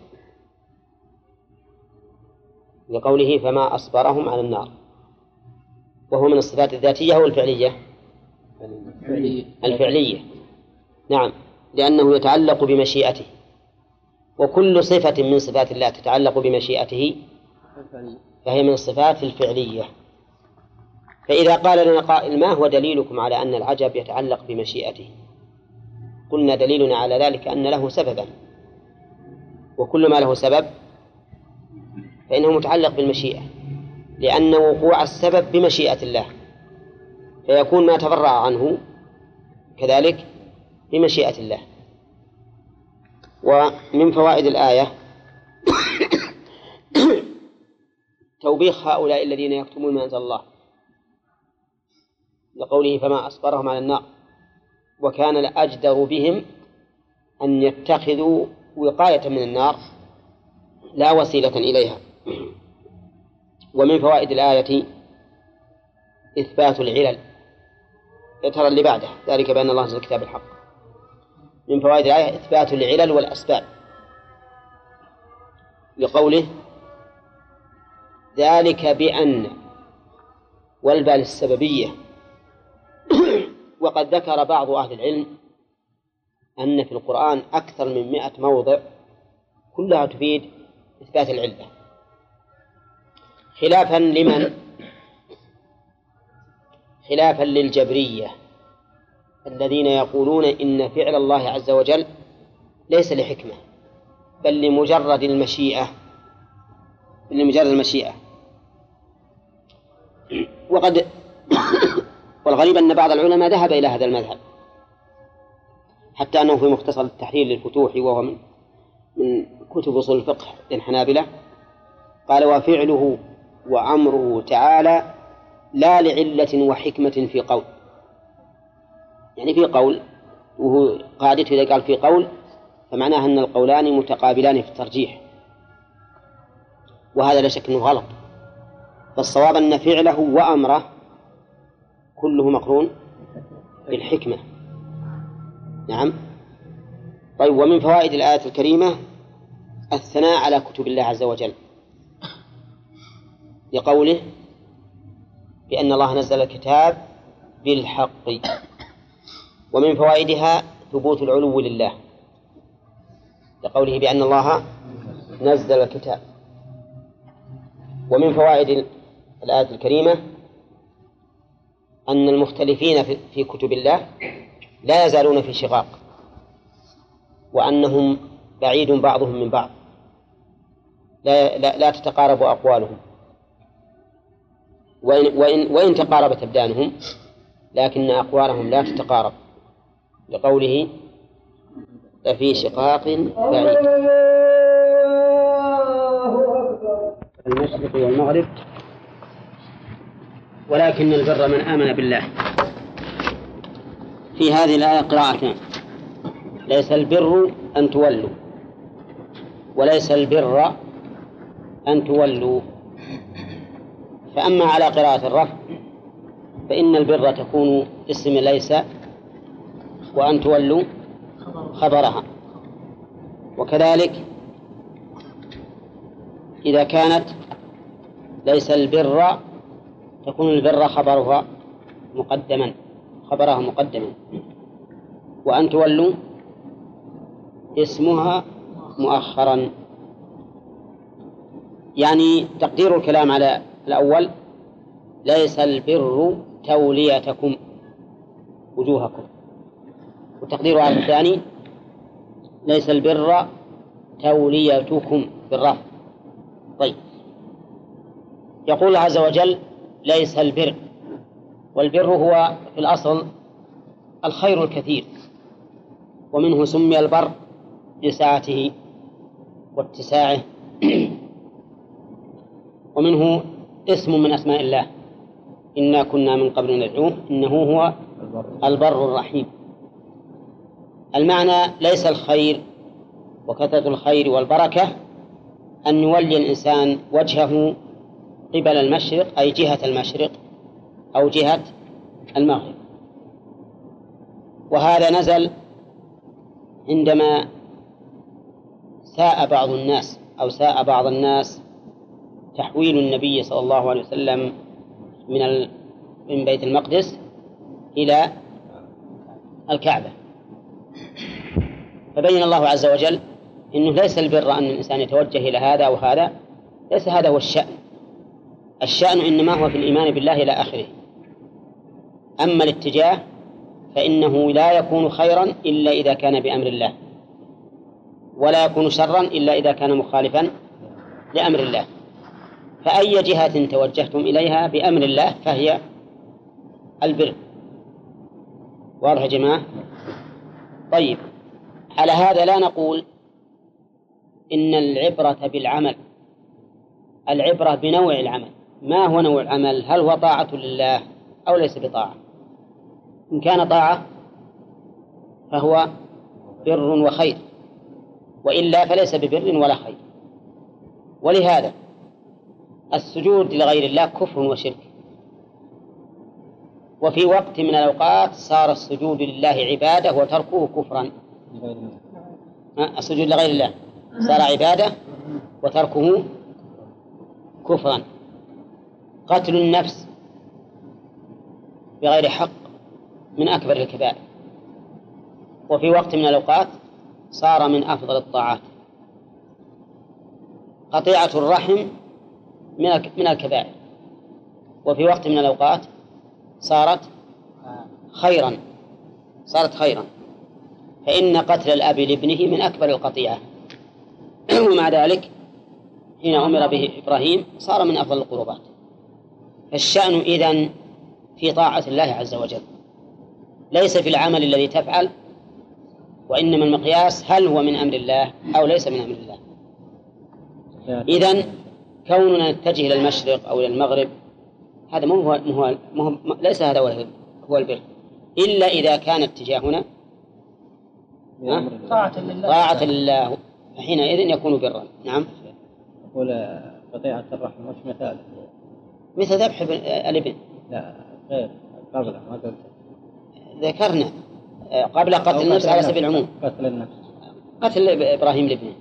لقوله فما أصبرهم على النار، وهو من الصفات الذاتية والفعلية الفعلية، نعم، لأنه يتعلق بمشيئته، وكل صفة من صفات الله تتعلق بمشيئته فهي من الصفات الفعلية. فإذا قال لنا قائل ما هو دليلكم على أن العجب يتعلق بمشيئته؟ قلنا دليلنا على ذلك أن له سببا، وكل ما له سبب فإنه متعلق بالمشيئة، لأن وقوع السبب بمشيئة الله، فيكون ما تفرع عنه كذلك بمشيئة الله. ومن فوائد الآية توبيخ هؤلاء الذين يكتمون ما أنزل الله، لقوله فما أصبرهم على النار، وكان لأجدر بهم أن يتخذوا وقاية من النار لا وسيلة إليها. ومن فوائد الآية إثبات العلل، ترى اللي بعده ذلك بأن الله أنزل الكتاب الحق. من فوائد الآية إثبات العلل والأسباب، لقوله ذلك بأن والبال السببية. وقد ذكر بعض أهل العلم أن في القرآن أكثر من 100 موضع كلها تفيد إثبات العلة، خلافا لمن؟ خلافا للجبرية الذين يقولون إن فعل الله عز وجل ليس لحكمة بل لمجرد المشيئة، والغريب أن بعض العلماء ذهب إلى هذا المذهب، حتى أنه في مختصر التحرير للفتوح وهو من كتب أصول الفقه للحنابلة قال: وفعله وأمره تعالى لا لعلة وحكمة في قول. يعني في قول، وهو قاعدته إذا قال في قول فمعناه أن القولان متقابلان في الترجيح، وهذا لا شك أنه غلط. فالصواب أن فعله وأمره كله مقرون بالحكمة. نعم. طيب، ومن فوائد الآية الكريمة الثناء على كتب الله عز وجل لقوله بأن الله نزل الكتاب بالحق. ومن فوائدها ثبوت العلو لله لقوله بأن الله نزل الكتاب. ومن فوائد الآية الكريمة أن المختلفين في كتب الله لا يزالون في شقاق، وأنهم بعيد بعضهم من بعض، لا تتقارب أقوالهم، وإن تقاربت أبدانهم لكن أقوالهم لا تتقارب، لقوله لفي شقاق بعيد. المشرق والمغرب. ولكن البر من آمن بالله. في هذه الآية قراءتان: ليس البر أن تولوا، وليس البر أن تولوا. فأما على قراءة الرفع فإن البر تكون اسم ليس، وأن تولوا خبرها. وكذلك إذا كانت ليس البر تكون البر خبرها مقدما، وأن تولوا اسمها مؤخرا. يعني تقدير الكلام على الأول: ليس البر توليتكم وجوهكم، وتقدير على الثاني: ليس البر توليتكم بالرفع. طيب، يقول الله عز وجل: ليس البر. والبر هو في الأصل الخير الكثير، ومنه سمي البر لسعته واتساعه، ومنه اسم من أسماء الله: إنا كنا من قبل ندعوه إنه هو البر الرحيم. المعنى ليس الخير وكثرة الخير والبركة أن يولي الإنسان وجهه قبل المشرق، أي جهة المشرق أو جهة المغرب. وهذا نزل عندما ساء بعض الناس تحويل النبي صلى الله عليه وسلم من بيت المقدس إلى الكعبة، فبين الله عز وجل إنه ليس البر أن الإنسان يتوجه إلى هذا وهذا، ليس هذا هو الشأن إنما هو في الإيمان بالله إلى آخره. أما الاتجاه فإنه لا يكون خيرا إلا إذا كان بأمر الله، ولا يكون شرا إلا إذا كان مخالفا لأمر الله. فأي جهة توجهتم إليها بأمر الله فهي البر. واضح يا جماعة؟ طيب، على هذا لا نقول إن العبرة بالعمل، العبرة بنوع العمل. ما هو نوع العمل؟ هل هو طاعة لله أو ليس بطاعة؟ إن كان طاعة فهو بر وخير، وإلا فليس ببر ولا خير. ولهذا السجود لغير الله كفر وشرك، وفي وقت من الأوقات صار السجود لله عبادة وتركه كفرا. السجود لغير الله صار عبادة وتركه كفرا. قتل النفس بغير حق من أكبر الكبائر، وفي وقت من الأوقات صار من أفضل الطاعات. قطيعة الرحم من الكبائر، وفي وقت من الأوقات صارت خيرا. فإن قتل الأب لابنه من أكبر القطيعة، ومع ذلك حين أمر به إبراهيم صار من أفضل القربات. فالشأن إذن في طاعة الله عز وجل، ليس في العمل الذي تفعل وإنما المقياس هل هو من أمر الله أو ليس من أمر الله. إذن كوننا نتجه إلى المشرق أو إلى المغرب هذا ليس هذا هو البر، إلا إذا كان اتجاهنا طاعة لله فحينئذ يكون برا. نعم. يقول قطيعة الرحم وش مثال؟ مثل ذبح الابن. لا غير قبل ما قلت ذكرنا قبل قتل النفس على سبيل العموم. قتل النفس، قتل إبراهيم لابنه.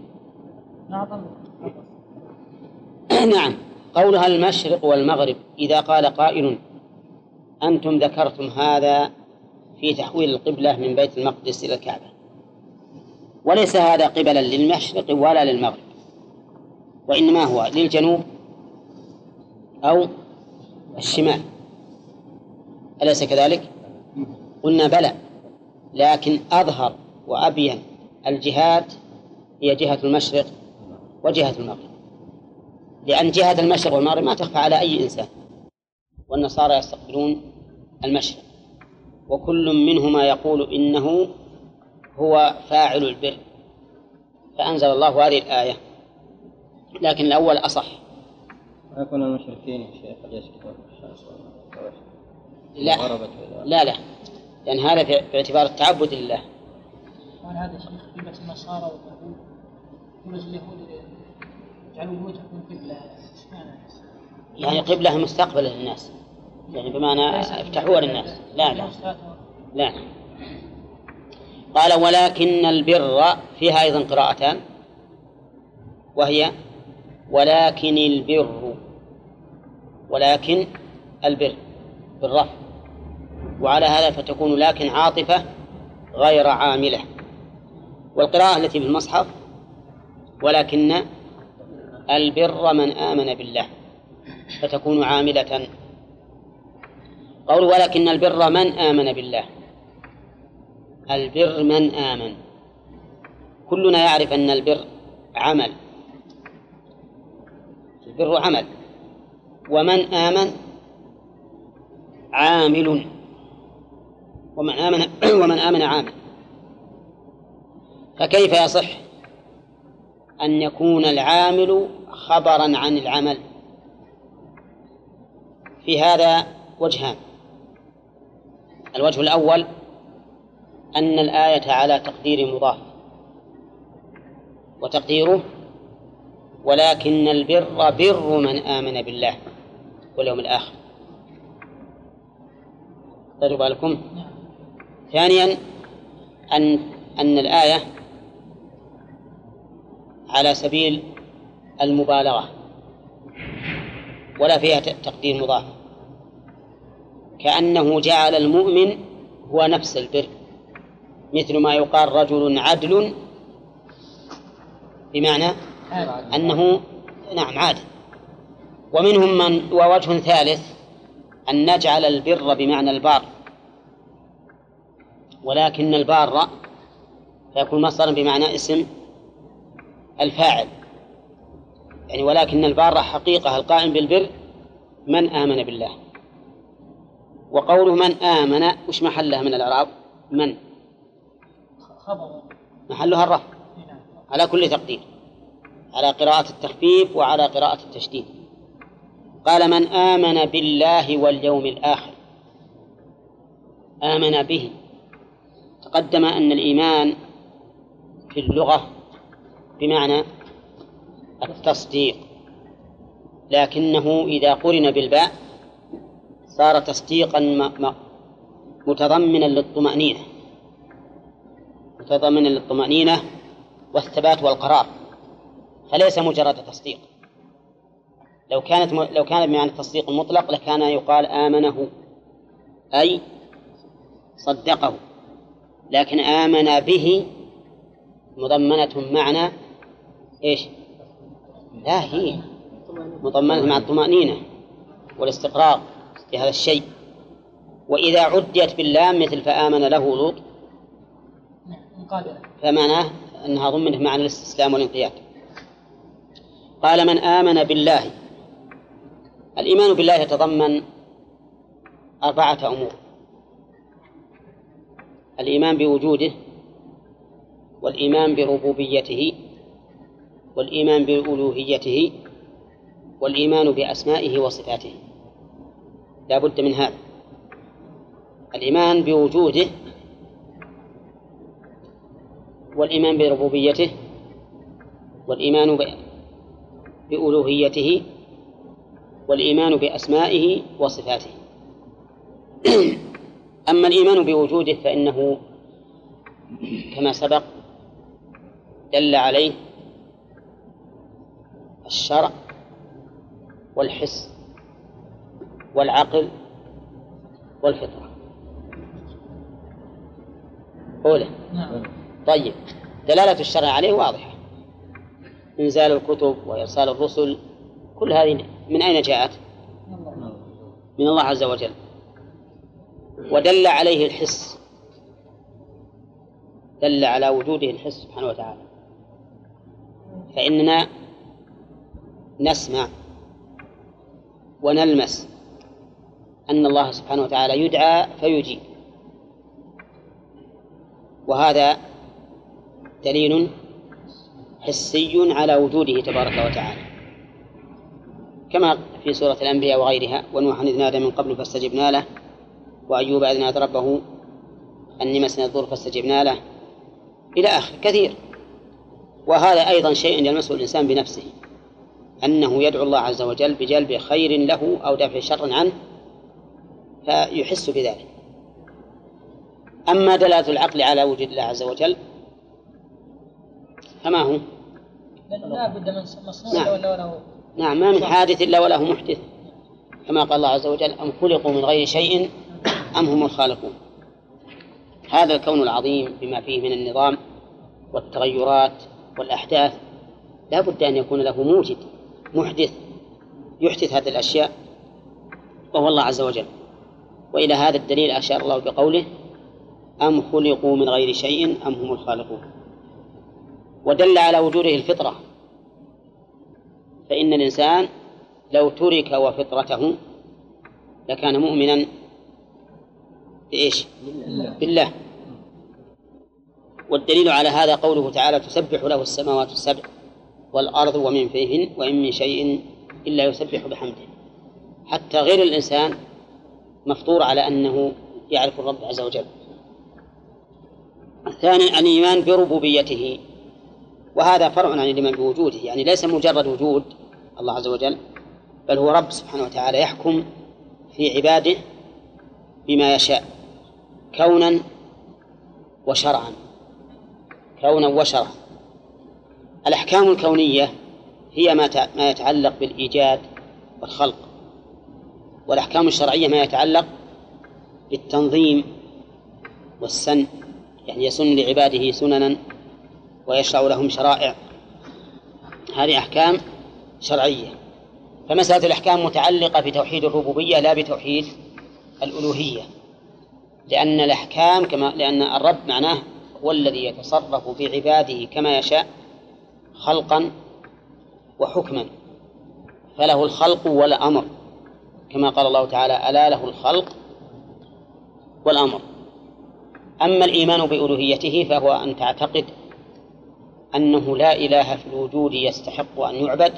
نعم. قولها المشرق والمغرب إذا قال قائل أنتم ذكرتم هذا في تحويل القبلة من بيت المقدس إلى الكعبة، وليس هذا قبلا للمشرق ولا للمغرب، وإنما هو للجنوب أو الشمال، أليس كذلك؟ قلنا بلى، لكن أظهر وأبين الجهات هي جهة المشرق وجهة المغرب، لأن جهة المشرق والمغرب ما تخفى على أي إنسان، والنصارى يستقبلون المشرق وكل منهما يقول إنه هو فاعل البر، فأنزل الله هذه الآية، لكن الأول أصح. يكون المشركين يا شيخ يسكتون لا لأن هذا في اعتبار التعبد لله. هذا شيخ قبلة النصارى واليهود، قبلة اليهود يجعلوا وجهكم قبلة، يعني قبلة مستقبل للناس، يعني بمعنى افتحوها للناس. لا. قال ولكن البر فيها أيضا قراءتان، وهي ولكن البر بالرفع، وعلى هذا فتكون لكن عاطفة غير عاملة. والقراءة التي بالمصحف ولكن البر من آمن بالله فتكون عاملة. قول ولكن البر من آمن بالله، البر من آمن، كلنا يعرف أن البر عمل، البر عمل، ومن آمن عامل، ومن آمن عامل. فكيف يصح أن يكون العامل خبرا عن العمل؟ في هذا وجهان. الوجه الأول أن الآية على تقدير مضاف، وتقديره ولكن البر بر من آمن بالله واليوم الآخر. خذوا بالكم. ثانيا أن الآية على سبيل المبالغة ولا فيها تقدير مضاف، كأنه جعل المؤمن هو نفس البر، مثل ما يقال رجل عدل بمعنى أنه نعم عادل. ومنهم من ووجه ثالث أن نجعل البر بمعنى البار، ولكن البار فيكون مصدرا بمعنى اسم الفاعل، يعني ولكن البار حقيقة القائم بالبر من آمن بالله. وقوله من آمن وش محلها من الإعراب؟ من محلها الرفع على كل تقدير، على قراءة التخفيف وعلى قراءة التشديد. قال من آمن بالله واليوم الآخر، آمن به. تقدم أن الإيمان في اللغة بمعنى التصديق، لكنه إذا قرن بالباء صار تصديقا متضمنا للطمأنينة والثبات والقرار، فليس مجرد تصديق. لو كانت بمعنى التصديق المطلق لكان يقال آمنه أي صدقه، لكن آمن به مضمنة معنى إيش؟ لا، هي مضمنة مع الطمأنينة والاستقرار في هذا الشيء. وإذا عديت باللام مثل فآمن له لوط فمعناه أنها ضمنت معنى الاستسلام والانقياد. قال من آمن بالله. الإيمان بالله يتضمن 4 أمور: الإيمان بوجوده والإيمان بربوبيته والإيمان بألوهيته والإيمان بأسمائه وصفاته. لا بد من هذا، الإيمان بوجوده والإيمان بربوبيته والإيمان بألوهيته والإيمان بأسمائه وصفاته. أما الإيمان بوجوده فإنه كما سبق دل عليه الشرع والحس والعقل والفطرة. أولى. طيب، دلالة الشرع عليه واضحة، إنزال الكتب وإرسال الرسل، كل هذه من أين جاءت؟ من الله عز وجل. ودل عليه الحس، دل على وجوده الحس سبحانه وتعالى، فإننا نسمع ونلمس أن الله سبحانه وتعالى يدعى فيجيب، وهذا دليل حسي على وجوده تبارك وتعالى، كما في سورة الأنبياء وغيرها: ونوحا إذ نادى من قبل فاستجبنا له، وأيوب إذ نادى ربه أني مسني الضر فاستجبنا له، إلى آخر كثير. وهذا أيضا شيء يلمسه الإنسان بنفسه، أنه يدعو الله عز وجل بجلب خير له أو دفع شر عنه فيحس بذلك. أما دلالة العقل على وجود الله عز وجل فما هو؟ لا بد من مصنوع ولا وله. نعم، ما من حادث إلا وله محدث، كما قال الله عز وجل: أم خلقوا من غير شيء أم هم الخالقون. هذا الكون العظيم بما فيه من النظام والتغيرات والأحداث لا بد أن يكون له موجد محدث يحدث هذه الأشياء، وهو الله عز وجل. وإلى هذا الدليل أشار الله بقوله: أم خلقوا من غير شيء أم هم الخالقون. ودل على وجوده الفطرة، فإن الإنسان لو ترك وفطرته لكان مؤمنا بإيش؟ بالله. والدليل على هذا قوله تعالى: تسبح له السماوات السبع والأرض ومن فيهن وإن من شيء إلا يسبح بحمده. حتى غير الإنسان مفطور على أنه يعرف الرب عز وجل. الثاني الإيمان بربوبيته، وهذا فرع عن الإيمان بوجوده، يعني ليس مجرد وجود الله عز وجل، بل هو رب سبحانه وتعالى يحكم في عباده بما يشاء كونا وشرعا. كونا وشرعا. الأحكام الكونية هي ما يتعلق بالإيجاد والخلق، والأحكام الشرعية ما يتعلق بالتنظيم والسن، يعني يسن لعباده سننا ويشرع لهم شرائع، هذه أحكام شرعية. فمسألة الأحكام متعلقة بتوحيد الربوبية لا بتوحيد الألوهية، لأن الأحكام لأن الرب معناه هو الذي يتصرف في عباده كما يشاء خلقا وحكما، فله الخلق والأمر، كما قال الله تعالى: ألا له الخلق والأمر. أما الإيمان بألوهيته فهو أن تعتقد أنه لا إله في الوجود يستحق أن يعبد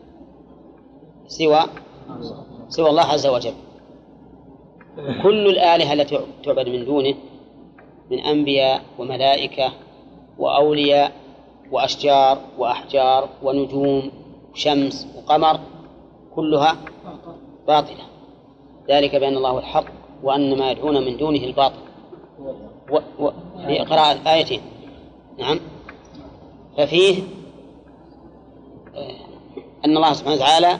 سوى الله عز وجل. كل الآلهة التي تعبد من دونه من أنبياء وملائكة وأولياء وأشجار وأحجار ونجوم وشمس وقمر كلها باطلة، ذلك بأن الله الحق وأن ما يدعون من دونه الباطل. في قراءة آيتين. نعم. ففيه أن الله سبحانه وتعالى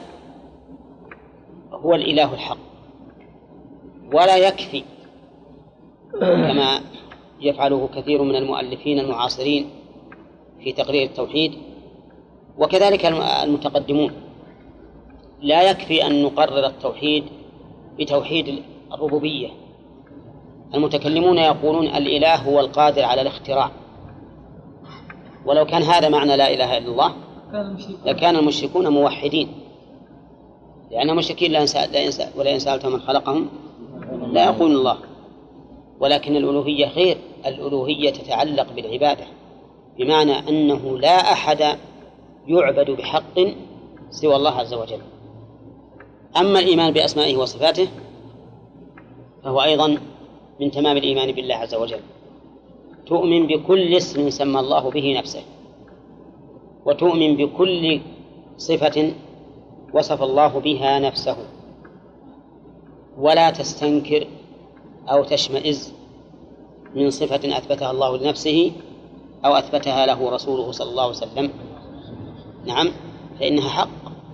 هو الإله الحق، ولا يكفي كما يفعله كثير من المؤلفين المعاصرين في تقرير التوحيد، وكذلك المتقدمون، لا يكفي أن نقرر التوحيد بتوحيد الربوبية. المتكلمون يقولون الإله هو القادر على الاختراع، ولو كان هذا معنى لا إله إلا الله لكان المشركون موحدين، لأن المشركين ولا إن سألتهم من خلقهم لا يقولون الله. ولكن الألوهية غير، الألوهية تتعلق بالعبادة، بمعنى أنه لا أحد يعبد بحق سوى الله عز وجل. أما الإيمان بأسمائه وصفاته فهو أيضا من تمام الإيمان بالله عز وجل. تؤمن بكل اسم سمى الله به نفسه، وتؤمن بكل صفة وصف الله بها نفسه، ولا تستنكر أو تشمئز من صفة أثبتها الله لنفسه أو أثبتها له رسوله صلى الله عليه وسلم. نعم، فإنها حق.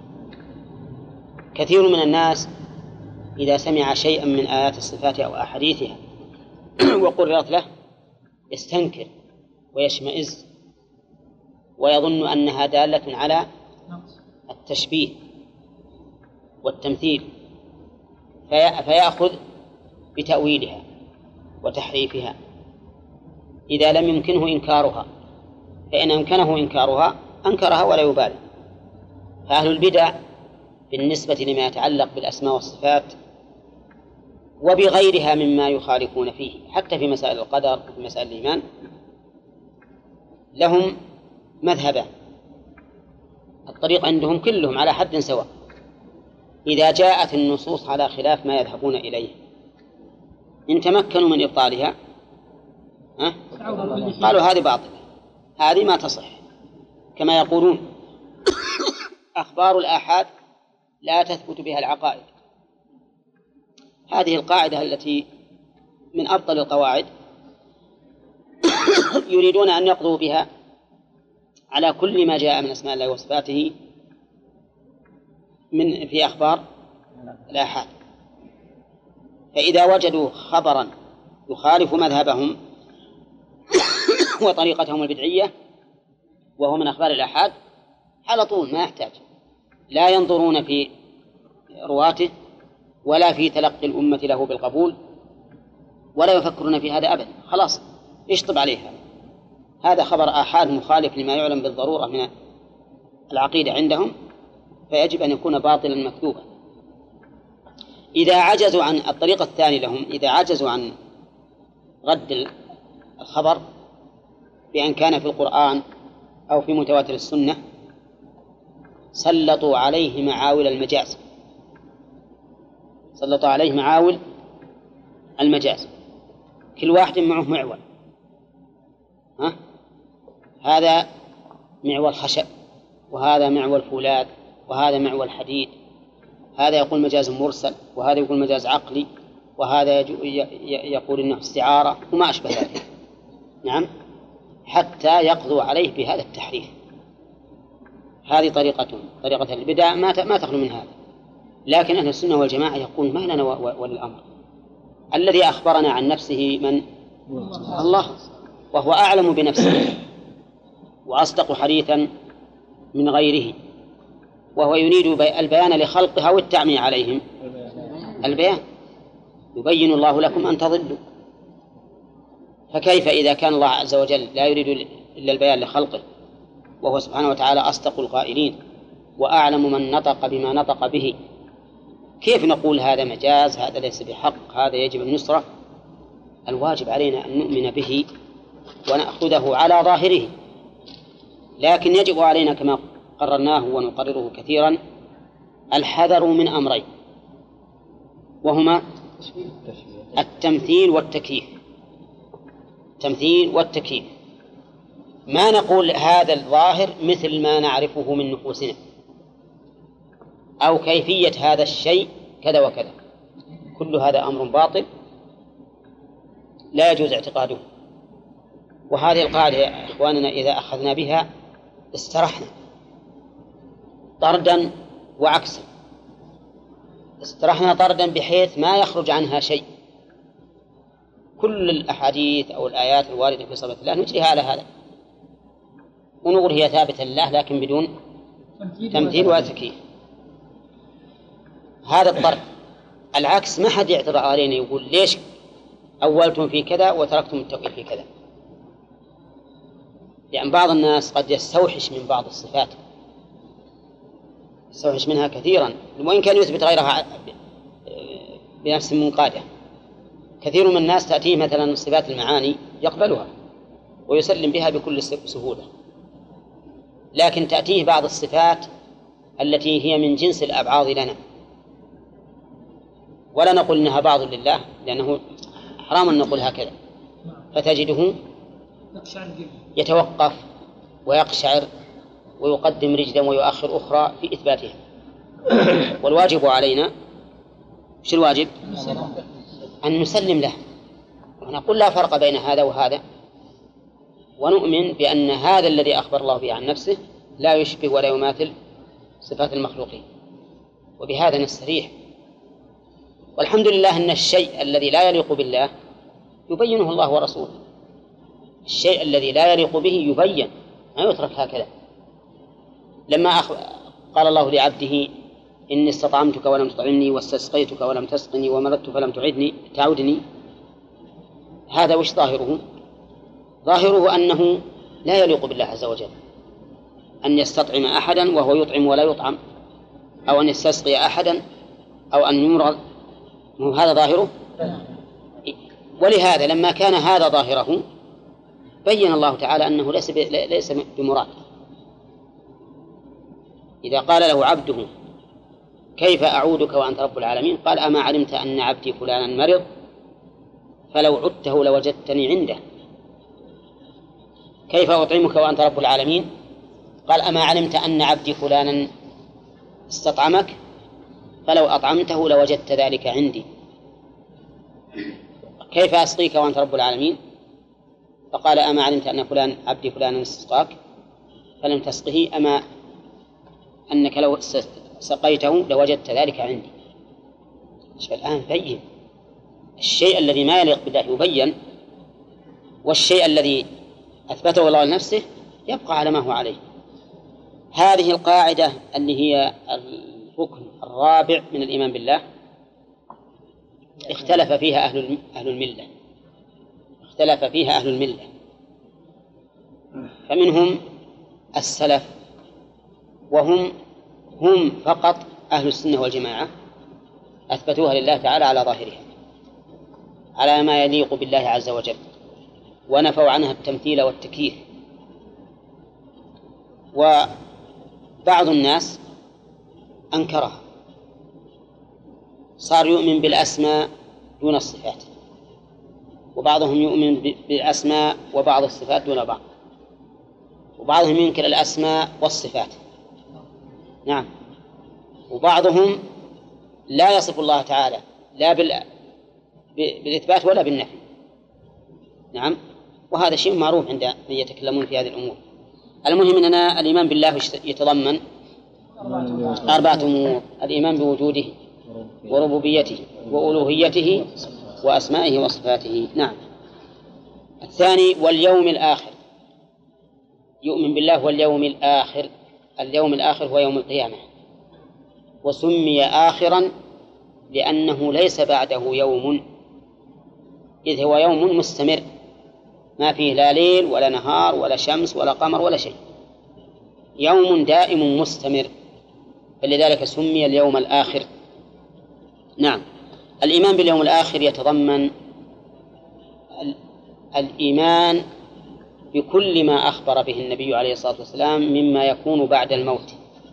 كثير من الناس إذا سمع شيئا من آيات الصفات أو أحاديثها وقررت له يستنكر ويشمئز ويظن أنها دالة على التشبيه والتمثيل، فيأخذ بتأويلها وتحريفها إذا لم يمكنه إنكارها، فإن أمكنه إنكارها أنكرها ولا يبالي. فأهل البدع بالنسبة لما يتعلق بالأسماء والصفات وبغيرها مما يخالفون فيه حتى في مسائل القدر وفي مسائل الإيمان لهم مذهبان. الطريق عندهم كلهم على حد سواء، إذا جاءت النصوص على خلاف ما يذهبون إليه إن تمكنوا من إبطالها قالوا هذه باطلة، هذه ما تصح. كما يقولون أخبار الآحاد لا تثبت بها العقائد. هذه القاعدة التي من أبطل القواعد يريدون أن يقضوا بها على كل ما جاء من أسماء الله وصفاته في أخبار الآحاد. فإذا وجدوا خبرا يخالف مذهبهم وطريقتهم البدعية وهو من أخبار الآحاد على طول ما يحتاج، لا ينظرون في رواته ولا في تلقي الأمة له بالقبول ولا يفكرون في هذا أبدا، خلاص يشطب عليها. هذا خبر آحاد مخالف لما يعلم بالضرورة من العقيدة عندهم، فيجب أن يكون باطلا مكذوبا. إذا عجزوا عن الطريقة الثانية لهم، إذا عجزوا عن رد الخبر بأن كان في القرآن أو في متواتر السنة سلطوا عليه معاول المجاز، سلطوا عليه معاول المجاز، كل واحد معه معول. هذا معول خشب، وهذا معول فولاذ، وهذا معول حديد، هذا يقول مجاز مرسل، وهذا يقول مجاز عقلي، وهذا يقول إنه استعارة وما أشبه ذلك. نعم، حتى يقضوا عليه بهذا التحريف. هذه طريقتهم، طريقة البدع ما تخلو من هذا. لكن أهل السنة والجماعة يقول ما لنا وللأمر، الذي أخبرنا عن نفسه من؟ الله، وهو أعلم بنفسه وأصدق حديثا من غيره، وهو يريد البيان لخلقها والتعمية عليهم. البيان يبين الله لكم أن تضلوا، فكيف إذا كان الله عز وجل لا يريد إلا البيان لخلقه، وهو سبحانه وتعالى أصدق القائلين وأعلم من نطق بما نطق به، كيف نقول هذا مجاز، هذا ليس بحق، هذا يجب النصرة؟ الواجب علينا أن نؤمن به ونأخذه على ظاهره، لكن يجب علينا كما قررناه ونقرره كثيرا الحذر من أمرين، وهما التمثيل والتكييف. التمثيل والتكييف، ما نقول هذا الظاهر مثل ما نعرفه من نفوسنا، أو كيفية هذا الشيء كذا وكذا، كل هذا أمر باطل لا يجوز اعتقاده. وهذه القاعدة يا إخواننا إذا أخذنا بها استرحنا طردا وعكسا. استرحنا طردا بحيث ما يخرج عنها شيء، كل الأحاديث أو الآيات الواردة في صفة الله نجريها على هذا ونقول هي ثابتة لله لكن بدون تمثيل وتكييف. هذا الطرد. العكس ما حد يعترض علينا يقول ليش أولتم في كذا وتركتم التوحيد في كذا، لأن بعض الناس قد يستوحش من بعض الصفات، يستوحش منها كثيرا وإن كان يثبت غيرها بنفس منقادة. كثير من الناس تأتيه مثلا صفات المعاني يقبلها ويسلم بها بكل سهولة. لكن تأتيه بعض الصفات التي هي من جنس الأبعاض لنا، ولا نقول إنها بعض لله لأنه حرام أن نقول هكذا، فتجده يتوقف ويقشعر ويقدم رجلا ويؤخر أخرى في إثباتها. والواجب علينا، شو الواجب؟ أن نسلم له ونقول لا فرق بين هذا وهذا، ونؤمن بأن هذا الذي أخبر الله به عن نفسه لا يشبه ولا يماثل صفات المخلوقين، وبهذا نستريح. والحمد لله أن الشيء الذي لا يليق بالله يبينه الله ورسوله. الشيء الذي لا يليق به يبين، ما يترك هكذا. لما قال الله لعبده إني استطعمتك ولم تطعمني واستسقيتك ولم تسقني ومرضت فلم تعودني، هذا وش ظاهره؟ ظاهره أنه لا يليق بالله عز وجل أن يستطعم أحدا وهو يطعم ولا يطعم، أو أن يستسقي أحدا أو أن يمرض، هذا ظاهره. ولهذا لما كان هذا ظاهره بين الله تعالى أنه ليس بمراد. إذا قال له عبده كيف أعودك وأنت رب العالمين؟ قال أما علمت أن عبدي فلانا مرض فلو عدته لوجدتني عنده. كيف أطعمك وأنت رب العالمين؟ قال أما علمت أن عبدي فلانا استطعمك فلو أطعمته لوجدت ذلك عندي. كيف أسقيك وأنت رب العالمين؟ فقال أما علمت أن فلان عبدي فلانا استسقاك فلم تسقه أما أنك لو سقيته لوجدت ذلك عندي. الآن بين الشيء الذي ما يليق بالله يبين، والشيء الذي أثبته الله لنفسه يبقى على ما هو عليه. هذه القاعدة اللي هي الركن الرابع من الإيمان بالله اختلف فيها أهل الملة، اختلف فيها أهل الملة، فمنهم السلف وهم فقط أهل السنة والجماعة أثبتوها لله تعالى على ظاهرها على ما يليق بالله عز وجل، ونفوا عنها التمثيل والتكييف. وبعض الناس أنكرها، صار يؤمن بالأسماء دون الصفات، وبعضهم يؤمن بالأسماء وبعض الصفات دون بعض، وبعضهم ينكر الأسماء والصفات. نعم. وبعضهم لا يصف الله تعالى لا بالإثبات ولا بالنفي. نعم. وهذا شيء معروف عند من يتكلمون في هذه الأمور. المهم أننا الإيمان بالله يتضمن 4 أمور: الإيمان بوجوده وربوبيته وألوهيته وأسمائه وصفاته. نعم. الثاني واليوم الآخر، يؤمن بالله واليوم الآخر. اليوم الآخر هو يوم القيامة، وسمي آخرا لأنه ليس بعده يوم، إذ هو يوم مستمر ما فيه لا ليل ولا نهار ولا شمس ولا قمر ولا شيء، يوم دائم مستمر، فلذلك سمي اليوم الآخر. نعم. الإيمان باليوم الآخر يتضمن الإيمان بكل ما أخبر به النبي عليه الصلاة والسلام مما يكون بعد الموت،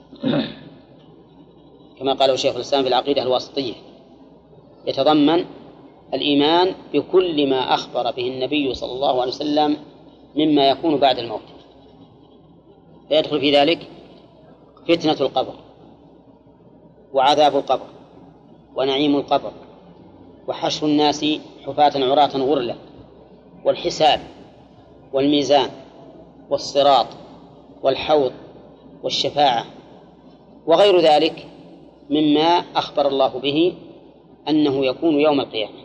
كما قاله شيخ الإسلام في العقيدة الواسطية، يتضمن الإيمان بكل ما أخبر به النبي صلى الله عليه وسلم مما يكون بعد الموت، فيدخل في ذلك فتنة القبر وعذاب القبر ونعيم القبر وحشر الناس حفاة عراة غرلا والحساب والميزان والصراط والحوض والشفاعة وغير ذلك مما أخبر الله به أنه يكون يوم القيامة.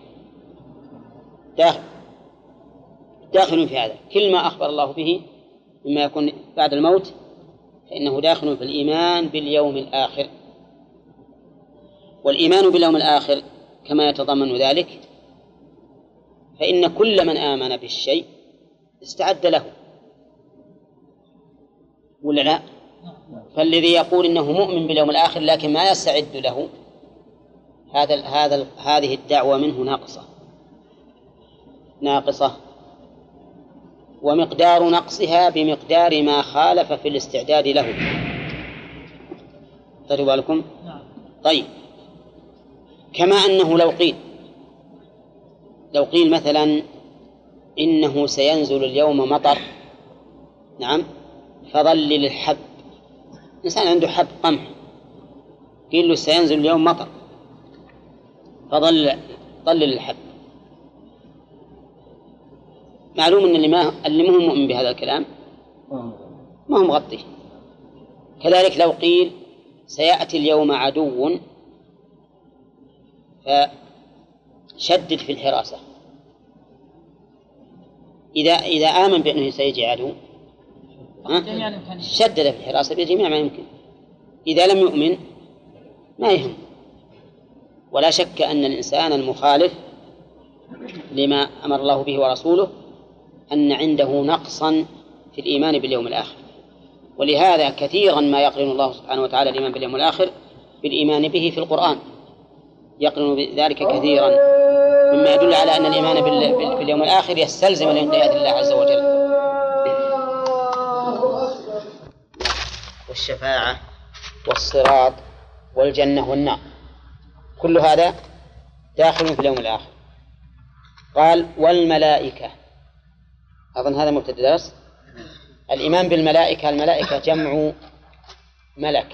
داخل في هذا، كل ما أخبر الله به مما يكون بعد الموت فإنه داخل في الإيمان باليوم الآخر. والإيمان باليوم الآخر كما يتضمن ذلك فإن كل من آمن بالشيء استعد له، ولا لا؟ فالذي يقول إنه مؤمن باليوم الآخر لكن ما يستعد له، هذه الدعوة منه ناقصة. ومقدار نقصها بمقدار ما خالف في الاستعداد له. خذوا بالكم. طيب، كما أنه لو قيل مثلا إنه سينزل اليوم مطر، نعم، فظلل الحب، إنسان عنده حب قمح قيل له سينزل اليوم مطر فظلل الحب، معلوم أن اللي ما هو مؤمن بهذا الكلام ما هو مغطيه. كذلك لو قيل سيأتي اليوم عدو فشدد في الحراسة، إذا آمن بأنه سيجي عدو شدد في الحراسة بجميع ما يمكن. إذا لم يؤمن ما يهم. ولا شك أن الإنسان المخالف لما أمر الله به ورسوله أن عنده نقصا في الإيمان باليوم الآخر، ولهذا كثيرا ما يقرن الله سبحانه وتعالى الإيمان باليوم الآخر بالإيمان به في القرآن، يقرن ذلك كثيرا، مما يدل على أن الإيمان باليوم الآخر يستلزم الانقياد لله عز وجل. والشفاعة والصراط والجنة والنار كل هذا داخل في اليوم الآخر. قال والملائكة، أظن هذا مبتدأ درس. الإيمان بالملائكة، الملائكة جمع ملك،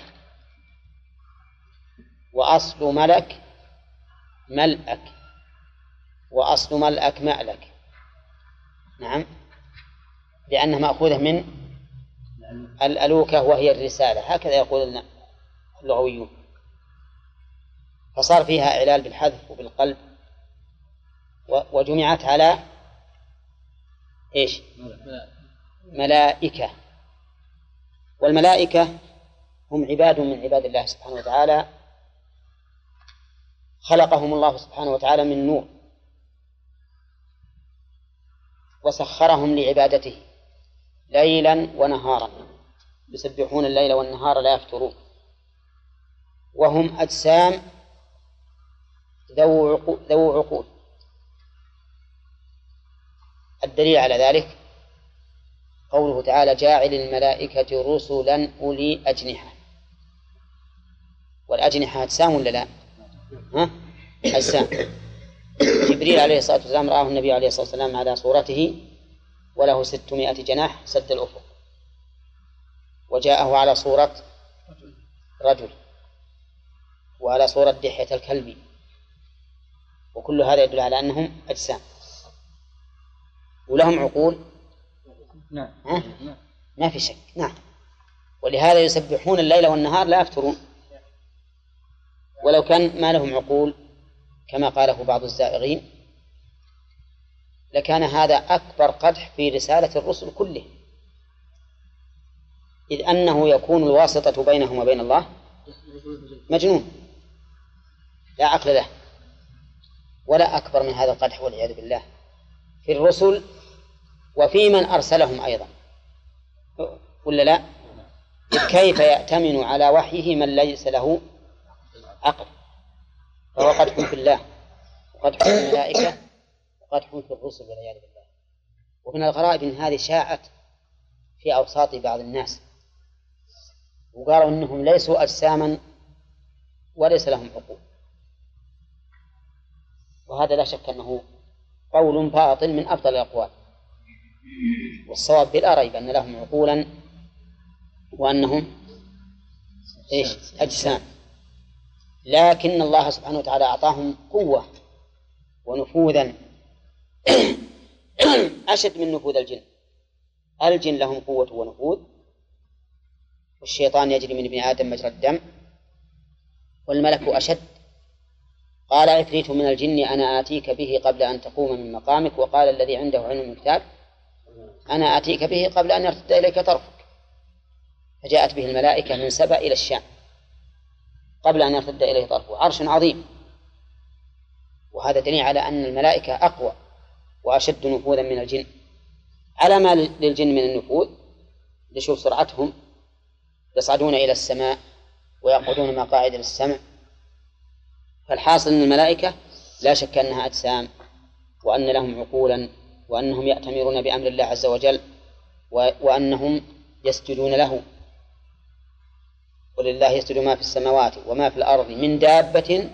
وأصل ملك ملأك، وأصل ملأك مألك، نعم، لأنها مأخوذة من الألوكة وهي الرسالة، هكذا يقول اللغويون، فصار فيها إعلال بالحذف وبالقلب، وجمعت على إيش؟ ملائكة. والملائكة هم عباد من عباد الله سبحانه وتعالى، خلقهم الله سبحانه وتعالى من نور وسخرهم لعبادته ليلا ونهارا، يسبحون الليل والنهار لا يفترون، وهم أجسام ذو عقول. الدليل على ذلك قوله تعالى جاعل الملائكة رسلا أولي أجنحة. والأجنحة أجسام ولا لا؟ أجسام. جبريل عليه الصلاة والسلام رآه النبي عليه الصلاة والسلام على صورته وله 600 جناح سد الأفق، وجاءه على صورة رجل وعلى صورة دحية الكلب، وكل هذا يدل على أنهم أجسام ولهم عقول. نعم. ما في شك. نعم. ولهذا يسبحون الليل والنهار لا يفترون. ولو كان ما لهم عقول كما قاله بعض الزائغين لكان هذا أكبر قدح في رسالة الرسل كله، إذ أنه يكون الواسطة بينهم وبين الله مجنون لا عقل له. ولا أكبر من هذا القدح والعياذ بالله في الرسل وفي من أرسلهم أيضا، ولا لا؟ كيف يأتمن على وحيه من ليس له عقل؟ فهو قدح في الله وقدح في الملائكة وقدح في الرسل والعياذ بالله. ومن الغرائب أن هذه شاعت في أوساط بعض الناس وقالوا أنهم ليسوا أجساما وليس لهم عقول، وهذا لا شك أنه قول باطل من أفضل الأقوال، والصواب بلا ريب أن لهم عقولا وأنهم أجسام، لكن الله سبحانه وتعالى أعطاهم قوة ونفوذا أشد من نفوذ الجن. الجن لهم قوة ونفوذ، والشيطان يجري من ابن آدم مجرى الدم، والملك أشد. قال عفريت من الجن أنا آتيك به قبل أن تقوم من مقامك، وقال الذي عنده علم من الكتاب أنا آتيك به قبل أن يرتد إليك طرفك، فجاءت به الملائكة من سبأ إلى الشام قبل أن يرتد إليه طرفه، عرش عظيم. وهذا دليل على أن الملائكة أقوى وأشد نفوذا من الجن، على ما للجن من النفوذ. لشوف سرعتهم، يصعدون إلى السماء ويقعدون مقاعد للسمع. فالحاصل أن الملائكة لا شك أنها أجسام وأن لهم عقولا وأنهم يأتمرون بأمر الله عز وجل، وأنهم يسجدون له. ولله يسجد ما في السماوات وما في الأرض من دابة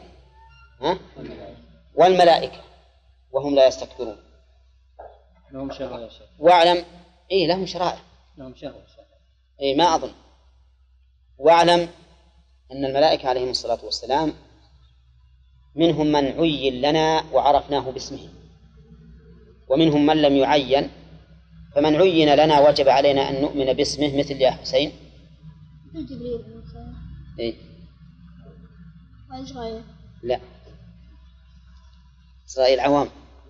والملائكة وهم لا يستكبرون. لهم شرائع يا شيخ. واعلم لهم شرائع. لهم شرائع. ما أظن. واعلم أن الملائكة عليهم الصلاة والسلام منهم من عين لنا وعرفناه باسمه، ومنهم من لم يعين، فمن عين لنا وجب علينا أن نؤمن باسمه، مثل يا حسين. جبريل. وإسرائيل. لا، إسرائيل عوام.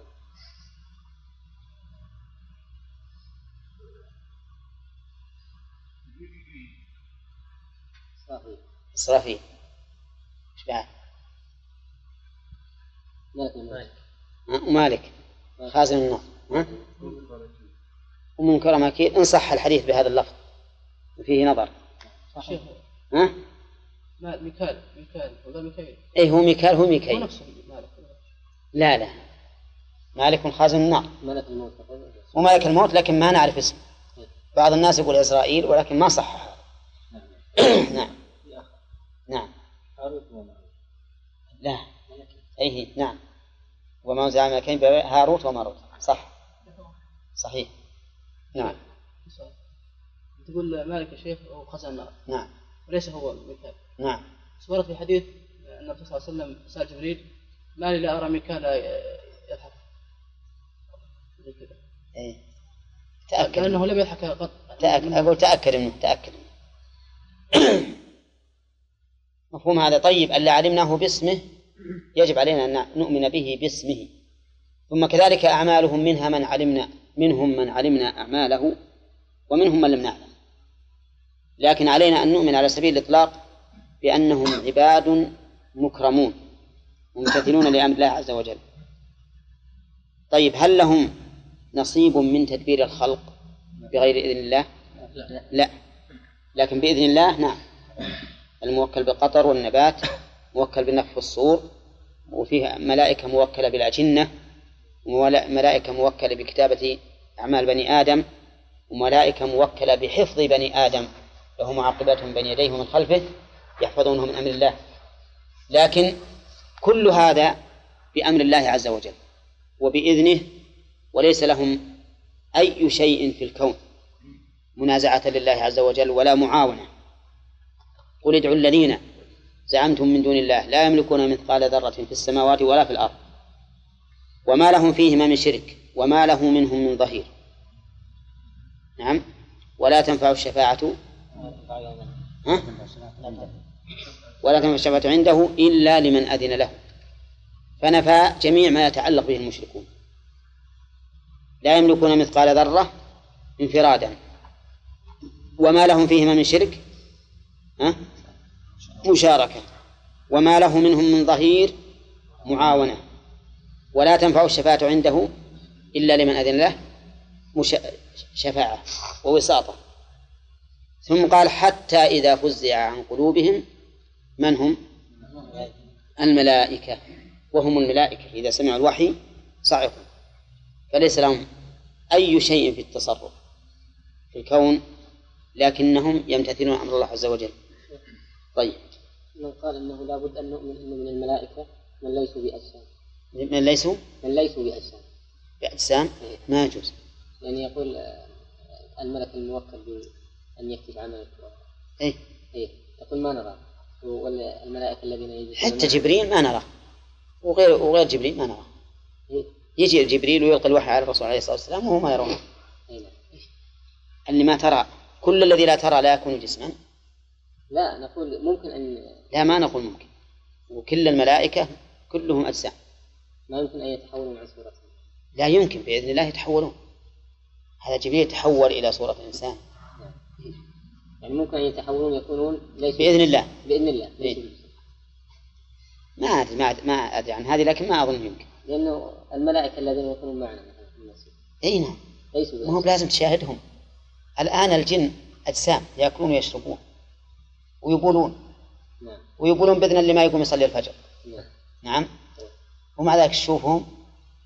إسرافيل. إيش بعد؟ مالك خازن النار. ومنكر مكيد إن صح الحديث بهذا اللفظ فيه نظر. صحيح. ميكال ولا ميكائيل؟ هو ميكال هو ميكائيل. لا مالك خازن النار. ملك الموت. وملك الموت، لكن ما نعرف اسمه. بعض الناس يقول إسرائيل ولكن ما صح. نعم. لا. نعم. وما زعم ملكين هاروت وماروت. صحيح. نعم. تقول مالك يا شيخ هو خزن النار. نعم. وليس هو ميكال. نعم. ورد في حديث أن النبي صلى الله عليه وسلم سأل جبريل: ما لي لا أرى ميكال يضحك. تأكد. كأنه لم يضحك قط. تأكد منه. مفهوم هذا؟ طيب، ألا علمناه باسمه يجب علينا أن نؤمن به باسمه. ثم كذلك أعمالهم منهم من علمنا أعماله ومنهم من لم نعلم، لكن علينا أن نؤمن على سبيل الإطلاق بأنهم عباد مكرمون ممتثلون لأمر الله عز وجل. طيب، هل لهم نصيب من تدبير الخلق بغير إذن الله؟ لا. لكن بإذن الله نعم. الموكل بالقطر والنبات، موكل بالنفخ في الصور، وفيه ملائكة موكلة بالأجنة، وملائكة موكلة بكتابة أعمال بني آدم، وملائكة موكلة بحفظ بني آدم له معقبات من بين يديه ومن خلفه يحفظونه من أمر الله. لكن كل هذا بأمر الله عز وجل وبإذنه، وليس لهم أي شيء في الكون منازعة لله عز وجل ولا معاونة. قل ادعوا الذين زعمتم من دون الله لا يملكون مثقال ذرة في السماوات ولا في الأرض وما لهم فيهما من شرك وما له منهم من ظهير. نعم. ولا تنفع الشفاعة عنده إلا لمن أذن له. فنفى جميع ما يتعلق به المشركون. لا يملكون مثقال ذرة انفرادا، وما لهم فيهما من شرك مشاركة، وما له منهم من ظهير معاونة. ولا تنفع الشفاعة عنده إلا لمن أذن له شفاعة ووساطة. ثم قال: حتى إذا فزع عن قلوبهم من هم؟ الملائكة. وهم الملائكة إذا سمعوا الوحي صعقوا، فليس لهم أي شيء في التصرف في الكون، لكنهم يمتثلون أمر الله عز وجل. طيب، من قال إنه لابد أن نؤمن إنه من الملائكة من ليسوا بأجسام. من ليسوا بأجسام ما يجوز. يعني يقول الملك الموكل بأن يكتب عمل يقول ما نرى، ولا الملائكة الذين يجلسون حتى جبريل ما نرى، وغير جبريل ما نرى. يجي جبريل ويلقي الوحي على الرسول عليه الصلاة والسلام وهو ما يرونه. اللي ما ترى، كل الذي لا ترى لا يكون جسما. لا، نقول ممكن أن لا، ما نقول ممكن. وكل الملائكة كلهم أجسام. ما يمكن أن يتحولوا مع صورتهم. لا يمكن، بإذن الله يتحولون. هذا جبريل تحول إلى صورة إنسان. يعني ممكن أن يتحولون يكونون بإذن الله. ما أدري عن هذه، لكن ما أظن يمكن. لأنه الملائكة الذين يكونون معنا نعم. ما هو لازم تشاهدهم. الآن الجن أجسام يأكلون ويشربون ويبولون. ويبولون بإذن اللي ما يقوم يصلي الفجر. نعم. ومع ذلك تشوفهم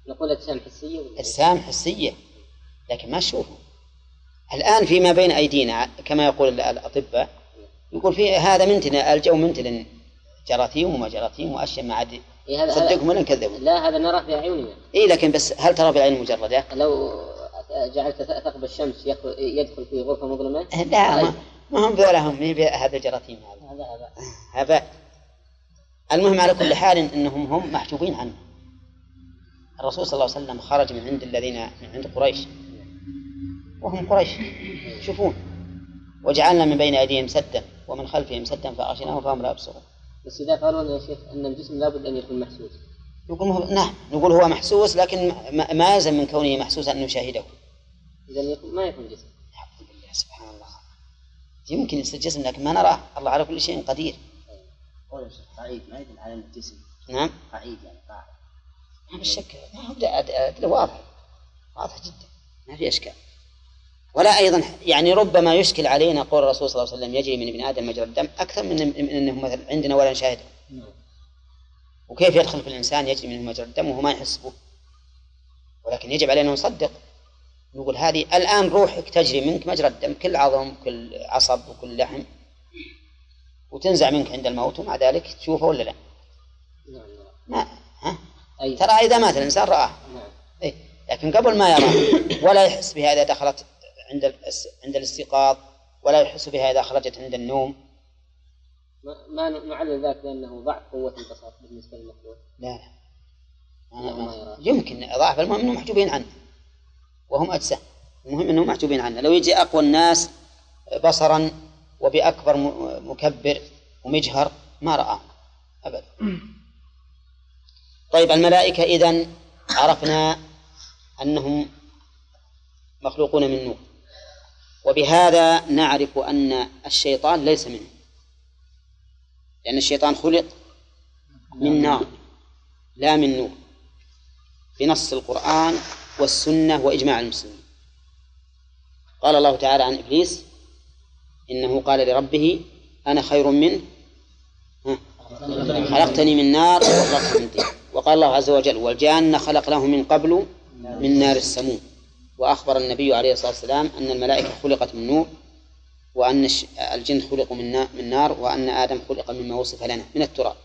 نقول أجسام حسية ولا أجسام حسية، لكن ما تشوفه. الآن فيما بين أيدينا كما يقول الأطباء، يقول في هذا منتنا الجو منتن جراثيم وما جراثيم وأشياء ما عاد صدقهم ولا نكذبوا. لا هذا نراه بأعيننا. إيه لكن بس هل ترى بالعين المجردة؟ لو جعلت ثقب الشمس يدخل في غرفة مظلمة. لا ما هم ذولا هم هذا جراثيم هذا. المهم على كل حال إنهم محجوبين عنه. الرسول صلى الله عليه وسلم خرج من عند من عند قريش وهم قريش شوفون، وجعلنا من بين أيديهم سدا ومن خلفهم سدا فأغشيناهم فهم لا يبصرون. بس إذا قالوا يا شيخ أن الجسم لابد أن يكون محسوس، نعم نقول هو محسوس، لكن ما يلزم من كونه محسوسا أن نشاهده. إذا ما يكون جسم. سبحان الله، يمكن يصير جسم لكن ما نراه. الله على كل شيء قدير. قعيد ما يدل على الجسم. نعم قعيد يعني قاعد. ما بالشك، ما هو واضح جدا، ما في إشكال. ولا أيضا يعني ربما يشكل علينا قول الرسول صلى الله عليه وسلم يجري من ابن آدم مجرى الدم أكثر من أنه مثلا عندنا ولا نشاهده. وكيف يدخل في الإنسان يجري منه مجرى الدم وهو ما يحس به؟ ولكن يجب علينا نصدق، نقول هذه الآن روحك تجري منك مجرى الدم، كل عظم كل عصب وكل لحم، وتنزع منك عند الموت، ومع ذلك تشوفه ولا لا؟ ما ترى إذا مات الإنسان رآه، إيه؟ لكن قبل ما يراه ولا يحس بها إذا دخلت عند الاستيقاظ، ولا يحس بها إذا خرجت عند النوم. ما نعلل ذلك لأنه ضعف قوة البصر بالنسبة للمخلوق. لا يمكن ضعف، المهم أنهم محجوبين عنه وهم أجسام، المهم أنهم محجوبين عنه. لو يجي أقوى الناس بصرا وبأكبر مكبر ومجهر ما رآه أبدا. طيب الملائكة إذن عرفنا أنهم مخلوقون من نور، وبهذا نعرف أن الشيطان ليس منه، لأن الشيطان خلق من نار لا من نور بنص القرآن والسنة وإجماع المسلمين. قال الله تعالى عن إبليس إنه قال لربه أنا خير منه خلقتني من نار وخلقته من طين. وقال الله عز وجل والجان خلقناه من قبل من نار السموم. وأخبر النبي عليه الصلاة والسلام أن الملائكة خلقت من نور، وأن الجن خلقوا من نار، وأن آدم خلق مما وصف لنا من التراب.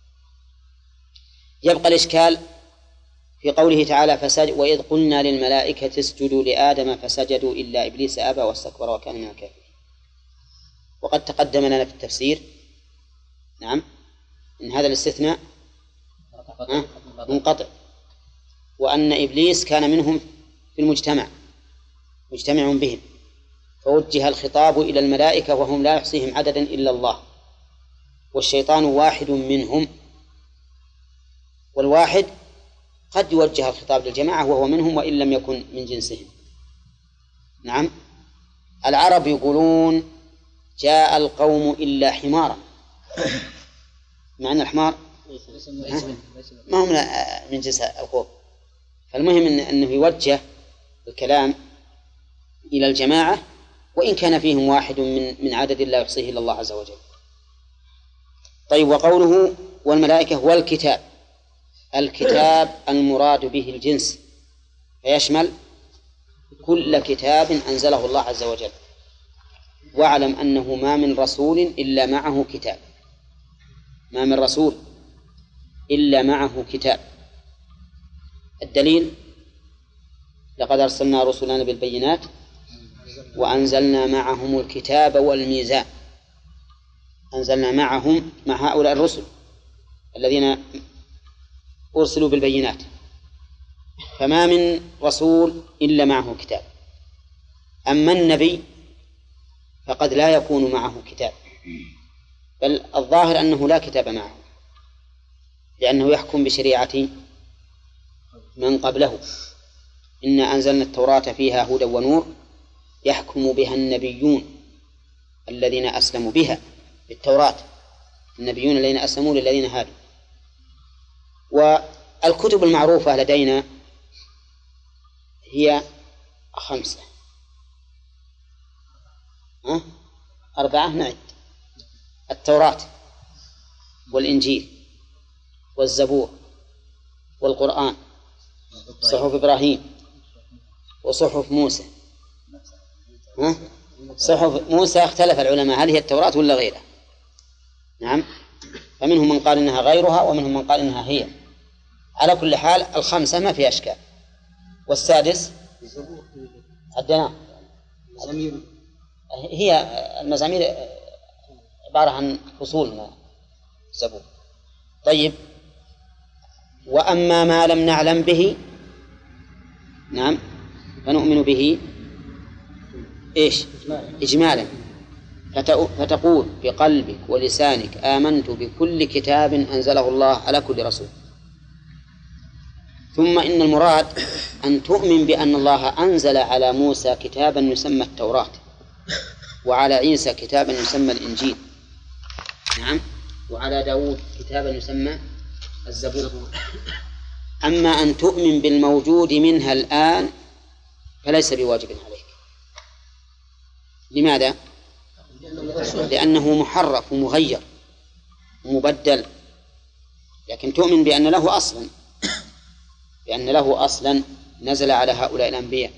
يبقى الإشكال في قوله تعالى وإذ قلنا للملائكة اسجدوا لآدم فسجدوا إلا إبليس أبى واستكبر وكان من الكافرين. وقد تقدم لنا في التفسير نعم إن هذا الاستثناء منقطع، وأن إبليس كان منهم في المجتمع مجتمع بهم، فوجه الخطاب إلى الملائكة وهم لا يحصيهم عددا إلا الله، والشيطان واحد منهم، والواحد قد يوجه الخطاب للجماعة وهو منهم وإن لم يكن من جنسهم. نعم العرب يقولون جاء القوم إلا حمارا، معنى الحمار ما هم من جنس القوم. فالمهم أنه يوجه الكلام إلى الجماعة وإن كان فيهم واحد من عدد لا يحصيه إلا الله عز وجل. طيب وقوله والملائكة والكتاب، الكتاب المراد به الجنس، فيشمل كل كتاب أنزله الله عز وجل. واعلم أنه ما من رسول إلا معه كتاب، ما من رسول إلا معه كتاب. الدليل لقد أرسلنا رسلنا بالبينات وأنزلنا معهم الكتاب والميزان. أنزلنا معهم مع هؤلاء الرسل الذين أرسلوا بالبينات، فما من رسول إلا معه كتاب. أما النبي فقد لا يكون معه كتاب، بل الظاهر أنه لا كتاب معه، لأنه يحكم بشريعة من قبله. إنا أنزلنا التوراة فيها هدى ونور يحكم بها النبيون الذين أسلموا بها بالتوراة، النبيون الذين أسلموا للذين هادوا. والكتب المعروفة لدينا هي 5 4 نعد: التوراة والإنجيل والزبور والقرآن صحف إبراهيم وصحف موسى. ها؟ صحف موسى اختلف العلماء هل هي التوراة ولا غيرها. نعم، فمنهم من قال إنها غيرها ومنهم من قال إنها هي. على كل حال الخمسة ما في أشكال. والسادس عندنا هي المزامير عبارة عن فصول من الزبور. طيب، وأما ما لم نعلم به نعم فنؤمن به إيش؟ إجمالا. فتقول بقلبك ولسانك آمنت بكل كتاب أنزله الله على كل رسول. ثم إن المراد أن تؤمن بأن الله أنزل على موسى كتابا يسمى التوراة، وعلى عيسى كتابا يسمى الإنجيل، نعم، وعلى داود كتابا يسمى الزبور. أما أن تؤمن بالموجود منها الآن فليس بواجب عليك. لماذا؟ لأنه محرف ومغير ومبدل. لكن تؤمن بأن له أصلا، بأن له أصلا نزل على هؤلاء الأنبياء.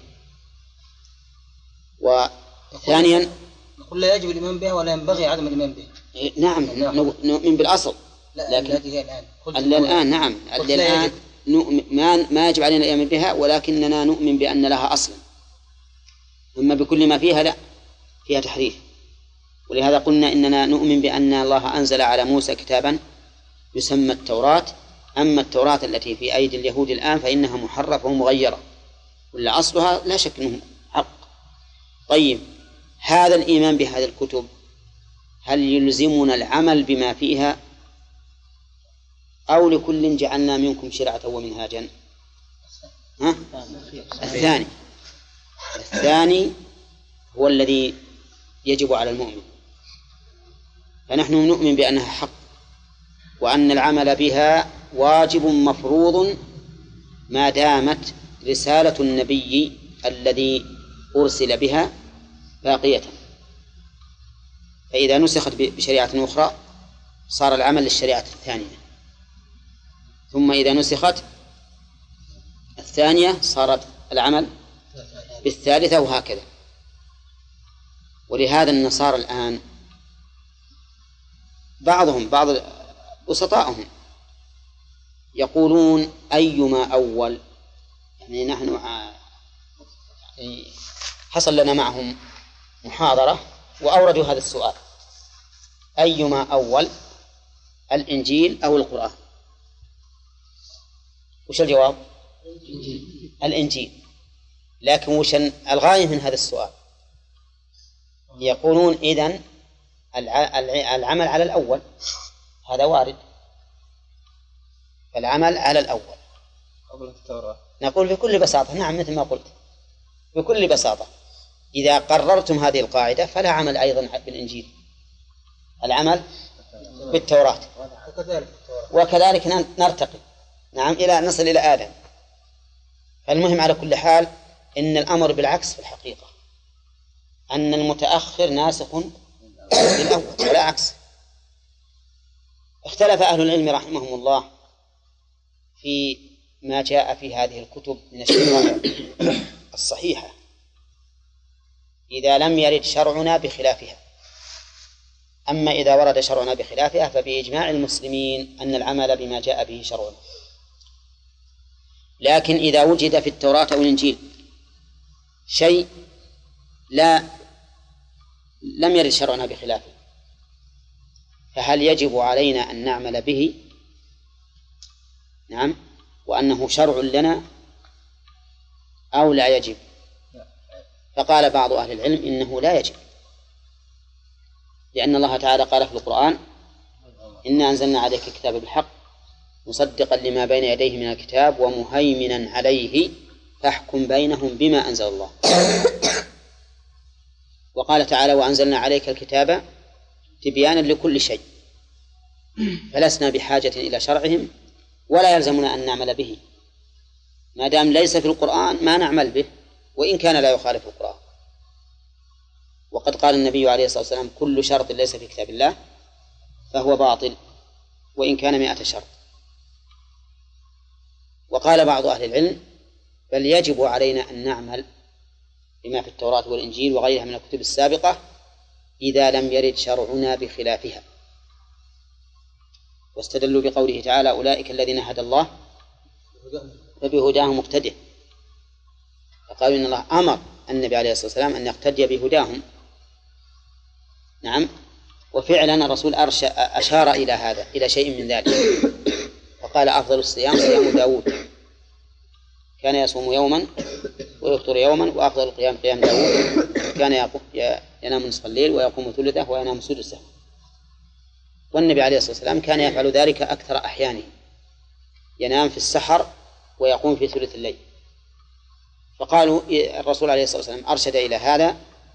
وثانيا نقول لا يجب الإيمان بها ولا ينبغي عدم الإيمان بها. نعم، نؤمن بالأصل. لكن الآن نعم، الآن ما يجب علينا الإيمان بها، ولكننا نؤمن بأن لها أصلا. أما بكل ما فيها لا، فيها تحريف. ولهذا قلنا إننا نؤمن بأن الله أنزل على موسى كتابا يسمى التوراة. أما التوراة التي في أيدي اليهود الآن فإنها محرفة ومغيرة، ولا أصلها لا شك أنه حق. طيب، هذا الإيمان بهذه الكتب هل يلزمنا العمل بما فيها أو لكل جعلنا منكم شرعة ومنهاجا؟ الثاني هو الذي يجب على المؤمن. فنحن نؤمن بأنها حق وأن العمل بها واجب مفروض ما دامت رسالة النبي الذي أرسل بها باقية. فإذا نسخت بشريعة أخرى صار العمل للشريعة الثانية، ثم إذا نسخت الثانية صارت العمل بالثالثة، وهكذا. ولهذا النصارى الآن بعض وسطائهم يقولون أيما أول، يعني نحن حصل لنا معهم محاضرة وأوردوا هذا السؤال: أيما أول، الإنجيل أو القرآن؟ وش الجواب؟ الإنجيل. لكن وش الغاية من هذا السؤال؟ يقولون إذن العمل على الأول، هذا وارد، العمل على الأول قبل التوراة. نقول بكل بساطة نعم، مثل ما قلت بكل بساطة، إذا قررتم هذه القاعدة فلا عمل أيضا بالإنجيل، العمل بالتوراة. وكذلك نرتقي نعم إلى نصل إلى آدم. فالمهم على كل حال إن الأمر بالعكس في الحقيقة، أن المتأخر ناسخ للأول ولا عكس. اختلف أهل العلم رحمهم الله في ما جاء في هذه الكتب من الشرائع الصحيحة إذا لم يرد شرعنا بخلافها. أما إذا ورد شرعنا بخلافها فبإجماع المسلمين أن العمل بما جاء به شرعنا. لكن إذا وجد في التوراة أو الإنجيل شيء لم يرد شرعنا بخلافه، فهل يجب علينا أن نعمل به؟ نعم، وأنه شرع لنا أو لا يجب؟ فقال بعض أهل العلم إنه لا يجب، لأن الله تعالى قال في القرآن: إنا أنزلنا عليك الكتاب بالحق مصدقا لما بين يديه من الكتاب ومهيمنا عليه فاحكم بينهم بما أنزل الله. وقال تعالى: وأنزلنا عليك الكتاب تبيانا لكل شيء. فلسنا بحاجة إلى شرعهم ولا يلزمنا أن نعمل به، ما دام ليس في القرآن ما نعمل به وإن كان لا يخالف القرآن. وقد قال النبي عليه الصلاة والسلام: كل شرط ليس في كتاب الله فهو باطل وإن كان 100 شرط. وقال بعض أهل العلم: بل يجب علينا أن نعمل بما في التوراة والإنجيل وغيرها من الكتب السابقة إذا لم يرد شرعنا بخلافها. واستدلوا بقوله تعالى: أولئك الذين هدى الله فبهداهم مقتدئ. فقالوا إن الله أمر النبي عليه الصلاة والسلام أن يقتدي بهداهم. نعم. وفعلا الرسول أشار إلى هذا، إلى شيء من ذلك، فقال: أفضل الصيام صيام داود، كان يصوم يوما ويفطر يوما، وأفضل القيام قيام داود، كان ينام نصف الليل ويقوم ثلثه وينام سدسه. والنبي عليه الصلاة والسلام كان يفعل ذلك أكثر أحيانه، ينام في السحر ويقوم في ثلث الليل. فقالوا الرسول عليه الصلاة والسلام أرشد إلى هذا،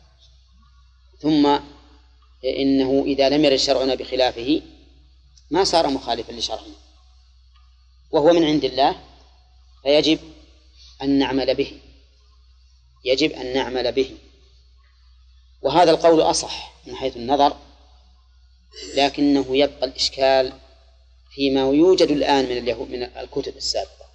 ثم إنه إذا لم يرد شرعنا بخلافه ما صار مخالفا لشرعنا، وهو من عند الله، فيجب أن نعمل به، يجب أن نعمل به. وهذا القول أصح من حيث النظر، لكنه يبقى الإشكال فيما يوجد الآن من الكتب السابقة.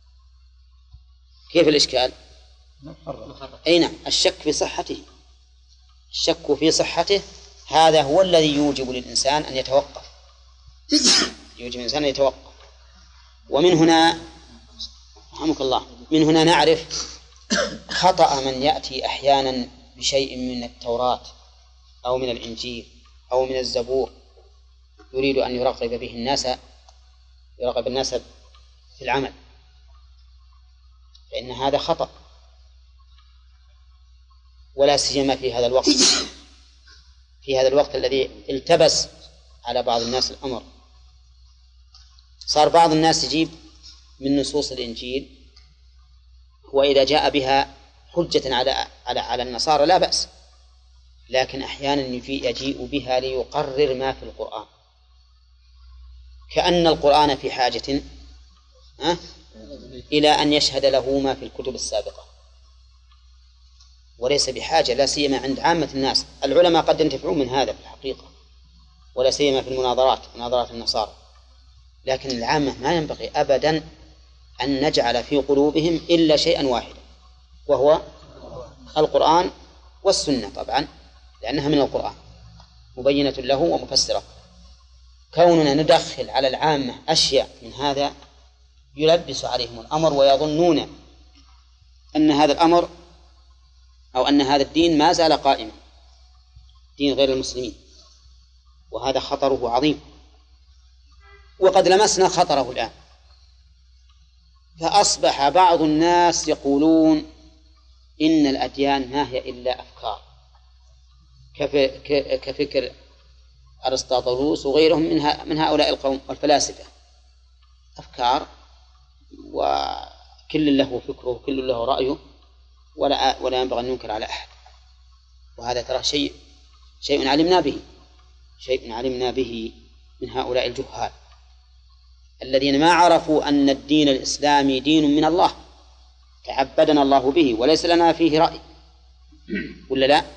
كيف الإشكال؟ أي نعم، الشك في صحته. الشك في صحته هذا هو الذي يوجب للإنسان أن يتوقف، يوجب الإنسان أن يتوقف. ومن هنا رحمك الله، من هنا نعرف خطأ من يأتي أحيانا بشيء من التوراة أو من الإنجيل أو من الزبور يريد أن يرغب به الناس، يرغب الناس في العمل، فإن هذا خطأ، ولا سيما في هذا الوقت، في هذا الوقت الذي التبس على بعض الناس الأمر. صار بعض الناس يجيب من نصوص الإنجيل، وإذا جاء بها حجة على النصارى لا بأس، لكن أحيانا يجيء بها ليقرر ما في القرآن، كأن القرآن في حاجة إلى أن يشهد له ما في الكتب السابقة، وليس بحاجة، لا سيما عند عامة الناس. العلماء قد ينتفعون من هذا في الحقيقة، ولا سيما في مناظرات النصارى، لكن العامة ما ينبغي أبدا أن نجعل في قلوبهم إلا شيئا واحدا، وهو القرآن والسنة، طبعا لأنها من القرآن مبينة له ومفسرة. كوننا ندخل على العامة أشياء من هذا يلبس عليهم الأمر، ويظنون أن هذا الأمر أو أن هذا الدين ما زال قائما، دين غير المسلمين، وهذا خطره عظيم، وقد لمسنا خطره الآن. فأصبح بعض الناس يقولون إن الأديان ما هي إلا أفكار، كفكر أرسطاطالوس وغيرهم من هؤلاء القوم والفلاسفة، أفكار، وكل له فكره وكل له رأيه، ولا ينبغي أن ننكر على أحد. وهذا ترى شيء علمنا به من هؤلاء الجهال الذين ما عرفوا أن الدين الإسلامي دين من الله تعبدنا الله به، وليس لنا فيه رأي، ولا لا؟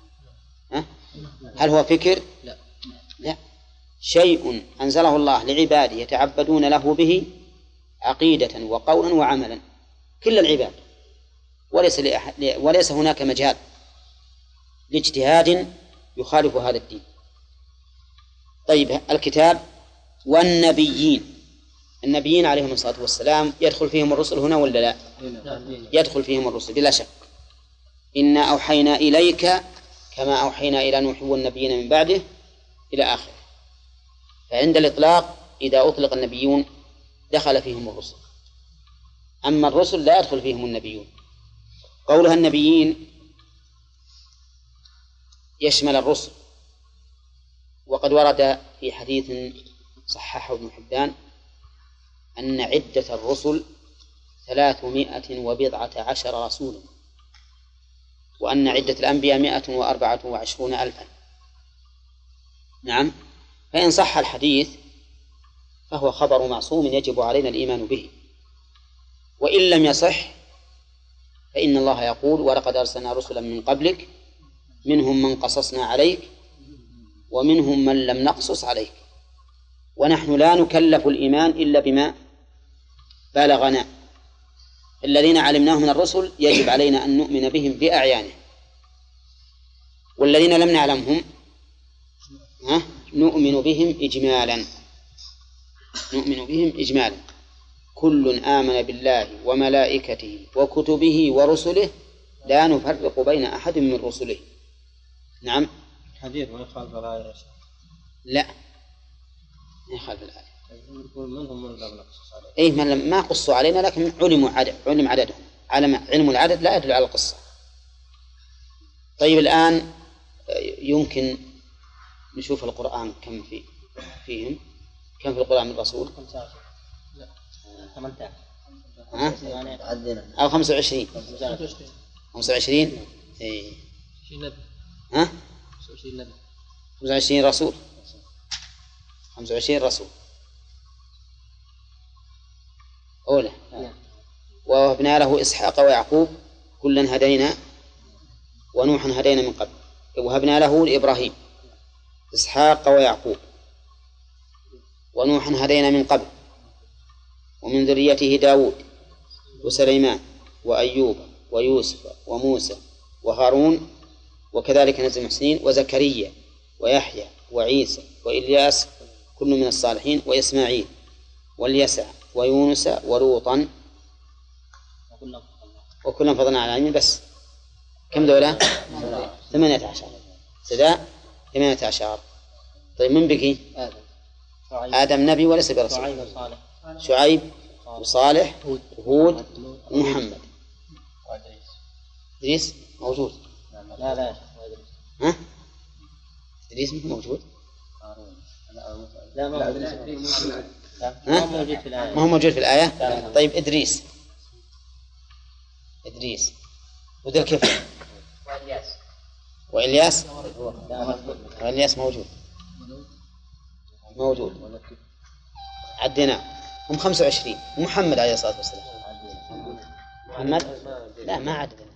هل هو فكر؟ لا، شيء أنزله الله لعباده يتعبدون له به عقيدة وقولا وعملا، كل العباد، وليس هناك مجال لاجتهاد يخالف هذا الدين. طيب، الكتاب والنبيين عليهم الصلاة والسلام يدخل فيهم الرسل هنا ولا لا؟ يدخل فيهم الرسل بلا شك. إنا أوحينا إليك كما أوحينا إلى نوح والنبيين من بعده إلى آخره. فعند الإطلاق إذا أطلق النبيون دخل فيهم الرسل، أما الرسل لا يدخل فيهم النبيون. قولها النبيين يشمل الرسل، وقد ورد في حديث صححه ابن حبان أن عدة الرسل 310 رسولا، وأن عدة الأنبياء 124,000. نعم، فإن صح الحديث فهو خبر معصوم يجب علينا الإيمان به، وإن لم يصح فإن الله يقول: ولقد أرسلنا رسلا من قبلك منهم من قصصنا عليك ومنهم من لم نقصص عليك، ونحن لا نكلف الإيمان إلا بما بلغنا. الذين علمناه من الرسل يجب علينا أن نؤمن بهم بأعيانهم، والذين لم نعلمهم نؤمن بهم إجمالا. نؤمن بهم إجمالا. كل آمن بالله وملائكته وكتبه ورسله لا نفرق بين أحد من رسله. نعم. حديث ما يخالف الآية. لا ما يخالف الآية. منهم من لم نقصص عليه. إيه من ما قصوا علينا لكن علم عددهم. علم العدد لا يدل على القصة. طيب الآن يمكن نشوف القرآن كم فيهم، كم في القرآن من رسول؟ 18 أو 25. 25 إيه. 25 رسول. 25 رسول أولى. ووهبنا له إسحاق ويعقوب كلا هدينا ونوحا هدينا من قبل. وهبنا له لإبراهيم إسحاق ويعقوب ونوحا هدينا من قبل ومن ذريته داود وسليمان وأيوب ويوسف وموسى وهارون وكذلك نزل المحسنين وزكريا ويحيى وعيسى وإلياس كل من الصالحين وإسماعيل واليسع ويونس ولوطا وكلهم فضلنا على العالمين. بس كم دولة؟ 18 سداء 18. طيب من بقي؟ آدم نبي وليس برسول. شعيب وصالح وهود ومحمد. إدريس موجود؟ لا ها؟ إدريس مش موجود؟ لا ما هو موجود في الآية. طيب إدريس وذي الكفل وإلياس موجود عدنا هم 25. ومحمد عليه الصلاة والسلام محمد لا ما عدنا